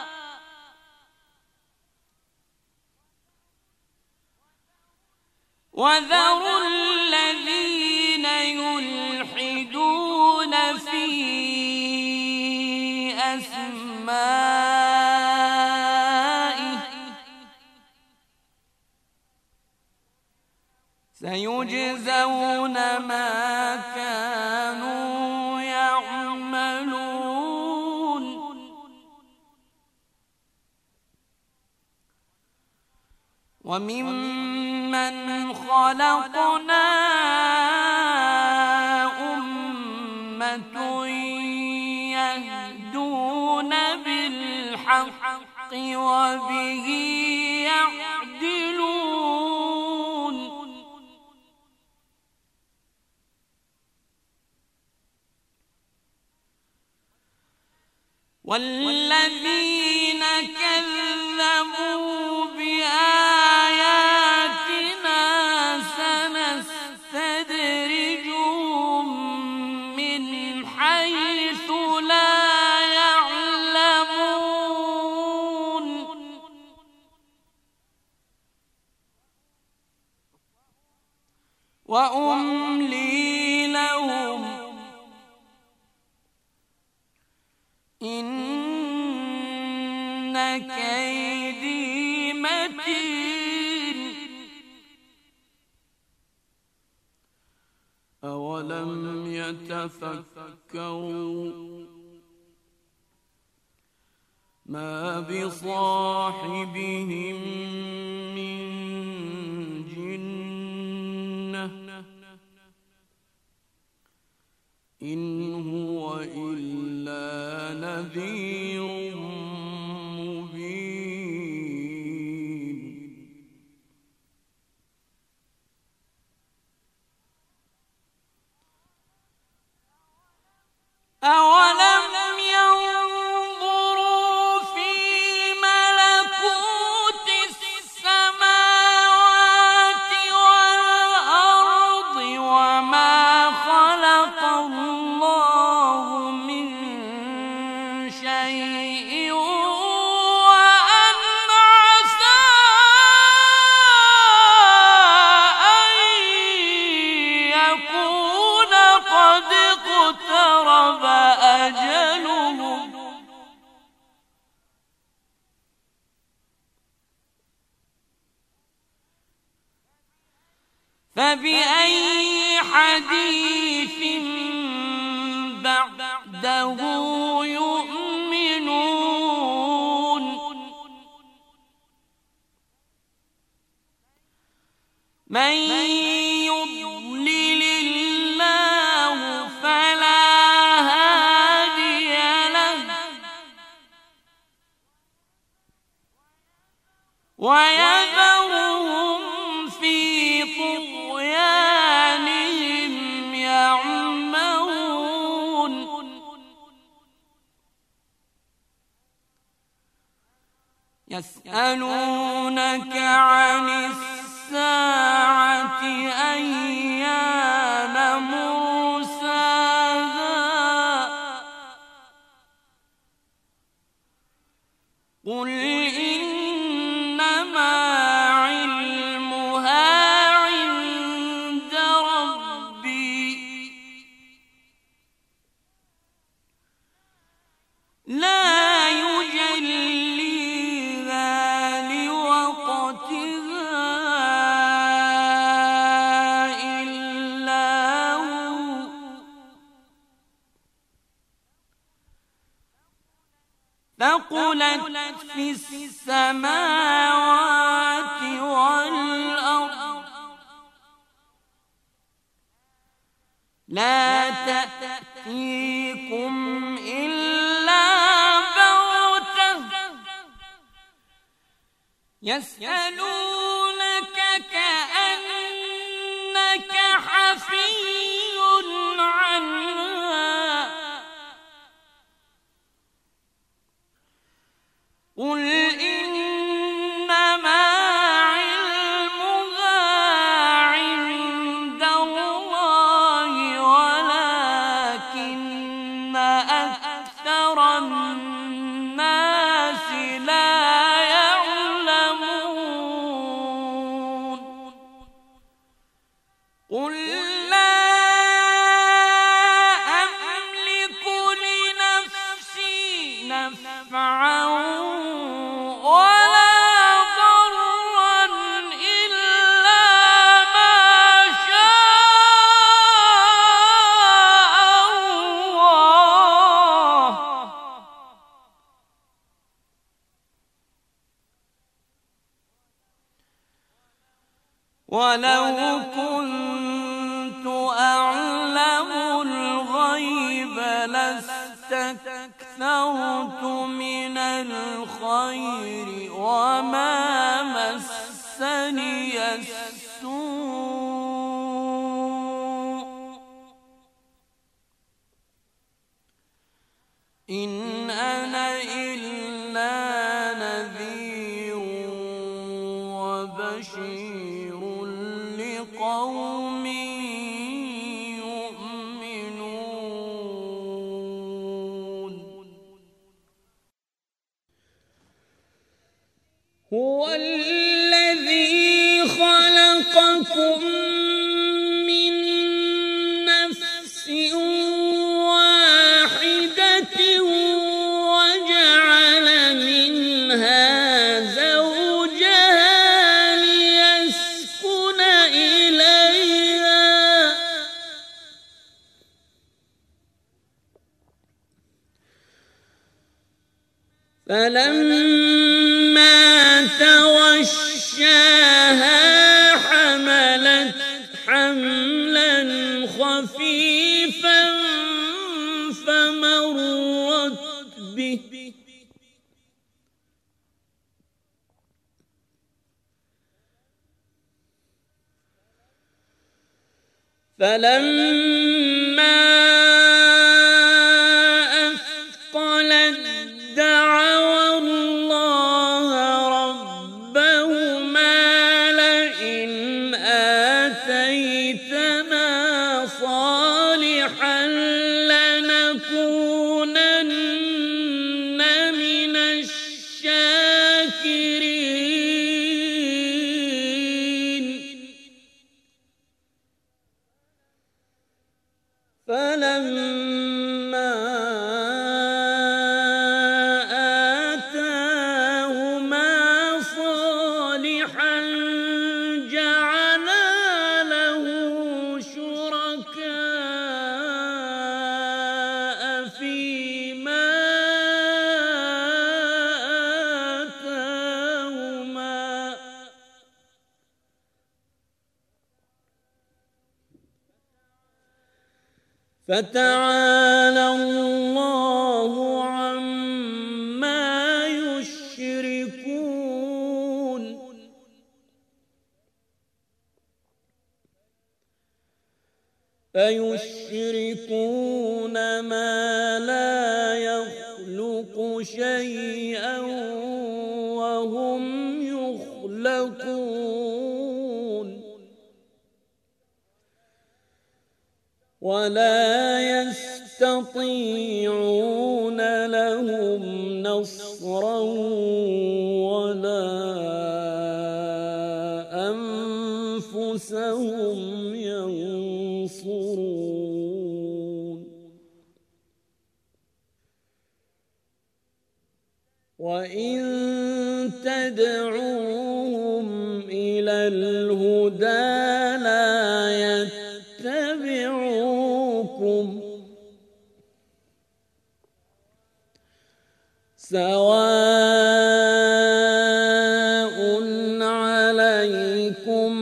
وذروا الذين يلحدون في أسمائه سيجزون ما كانوا يعملون. وممن خلقنا أمة يهدون بالحق وبه يعدلون. والذين كذبوا بآياتنا سنستدرجهم من حيث لا يعلمون وأملي لهم إن كيدي متين. أولم يتفكروا ما بصاحبهم من جنة إن هو إلا نذير مبين. أولم ينظروا في ملكوت السماوات والأرض وما خلق الله من شيء وأن عسى أن يكون قد اقترب أجلهم فبأي حديث بعده يؤمنون. من يضلل الله فلا هادي له ويذرهم في طغيانهم يعمهون يسألونك عن الساعة أيان مرساها قل إنما علمها عند ربي لا يجليها لوقتها إلا هو ثقلت في السماوات والأرض لا تأتيكم إلا بغتة يسألونك كأنك حفي عنها قل إنما علمها عند الله ولكن أكثر الناس لا يعلمون قل لا أملك لنفسي نفعا ولا ضرا إلا ما شاء الله ولو كنت أعلم الغيب لاستكثرت من الخير وما مسني السوء إن أنا إلا نذير وبشير لقوم يؤمنون هو الذي خلقكم من نفس واحدة وجعل منها زوجها ليسكن إليها فلما توشاها حملت حملا خفيفا فمرت به فلما أثقلت دعوا الله ربهما لئن آتيتنا صالحا لنكونن من الشاكرين فتعالى الله عما يشركون فيشركون ما لا يخلق شيئا وهم يخلقون ولا يستطيعون لهم نصرا ولا أنفسهم ينصرون وإن تدعوهم إلى الهدى لا يتبعوكم سواء عليكم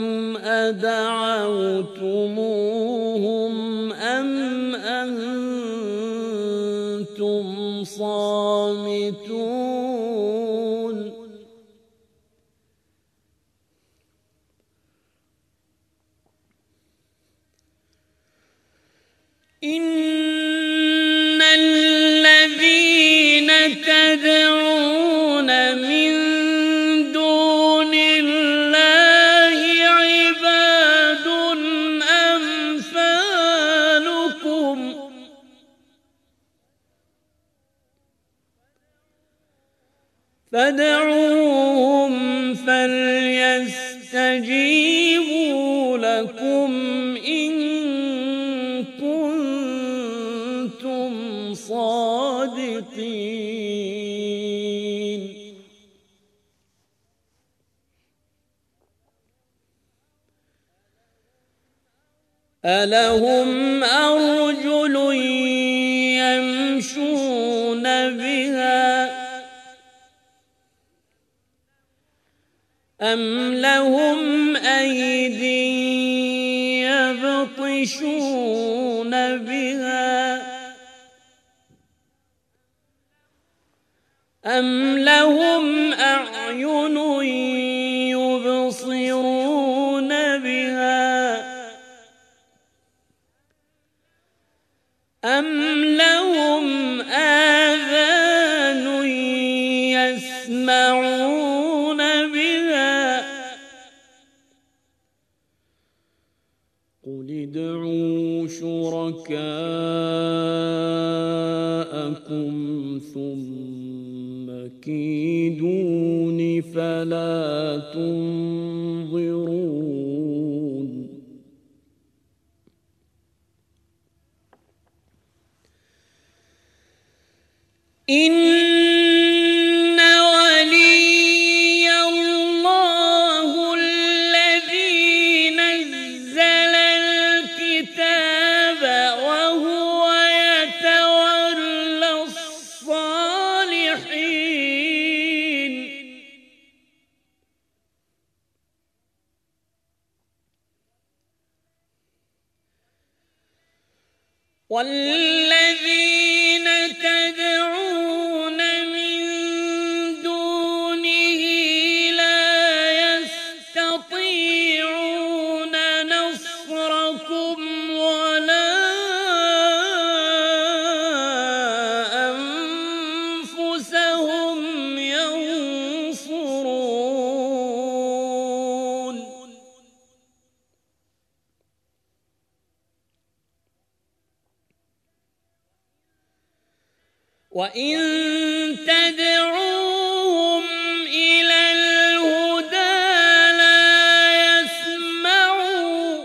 أدعوتموهم أم أنتم صامتون إن الذين تدعون من دون الله عباد أمثالكم فادعوهم فليستجيبوا لكم إن كنتم صادقين ألهم أرجل يمشون بها أم لهم أيدي يبطشون بها أم لهم أعين يبصرون بها أم لهم آذان يسمعون بها قل ادعوا شركاءكم ثم كيدون فلا تنظرون إن ولي الله الذي نزل الكتاب وهو يتولى الصالحين والذين تدعون من دونه لا يستطيعون نصركم ولا أنفسهم ينصرون وإن تدعوهم إلى الهدى لا يسمعوا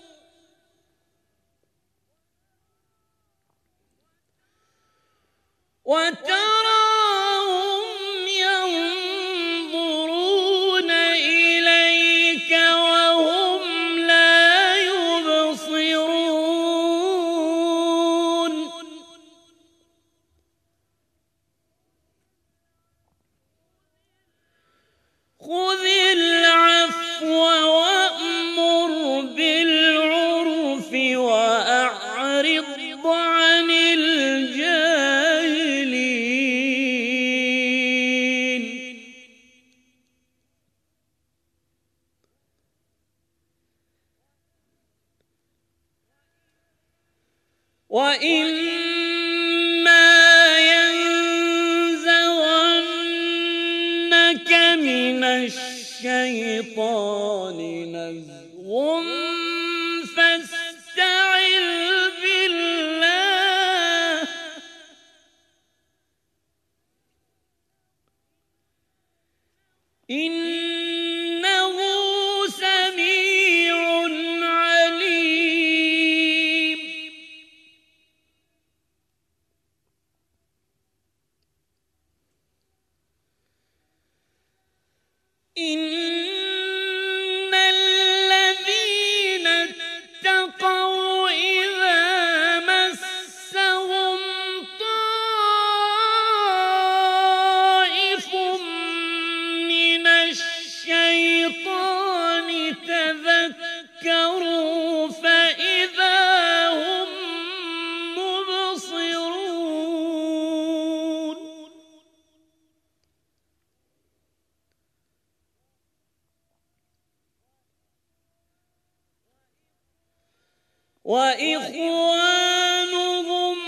وتراهم ينظرون إليك وهم لا يبصرون وإما ينزغنك من الشيطان نزغ فاستعذ بالله إنه سميع عليم إن الذين اتقوا إذا مسهم طائف من الشيطان تذكروا فإذا هم مبصرون وإخوانهم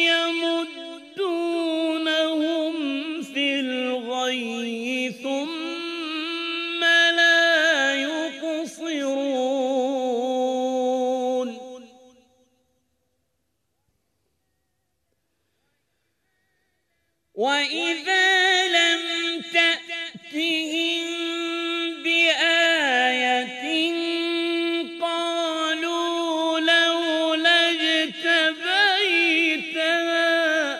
يمدونهم في الغي ثم لا يقصرون وإذا لم تأتهم بآية قالوا لولا اجتبيتها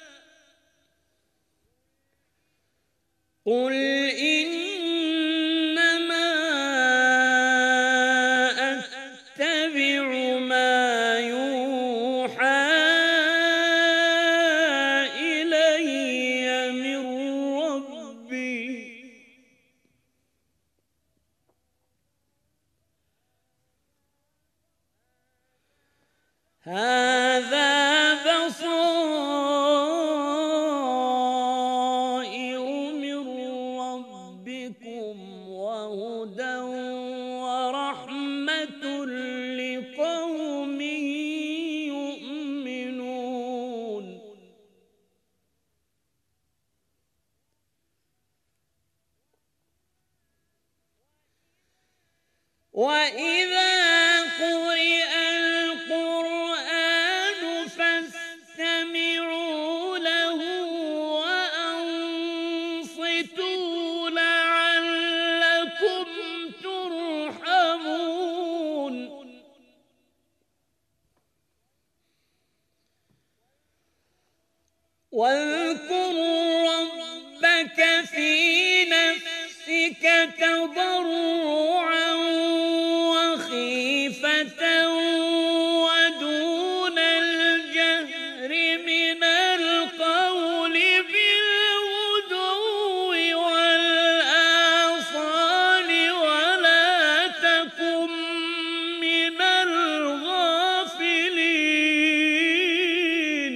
قل إنما أتبع ما يوحى إلي من ربي هذا بصائر من ربكم وهدى ورحمة لقوم يؤمنون وإذا قرئ القرآن فاستمعوا له وأنصتوا لعلكم ترحمون واذكر ربك في نفسك تضرعا وخيفة ودون الجهر من القول بالغدو والآصال ولا تكن من الغافلين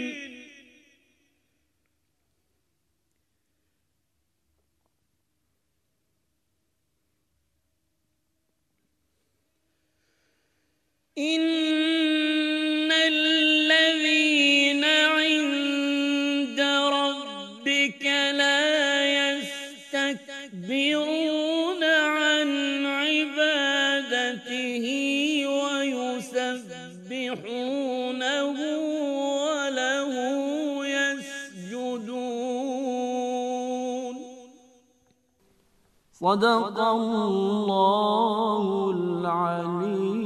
إن الذين عند ربك لا يستكبرون عن عبادته ويسبحونه وله يسجدون صدق الله العليم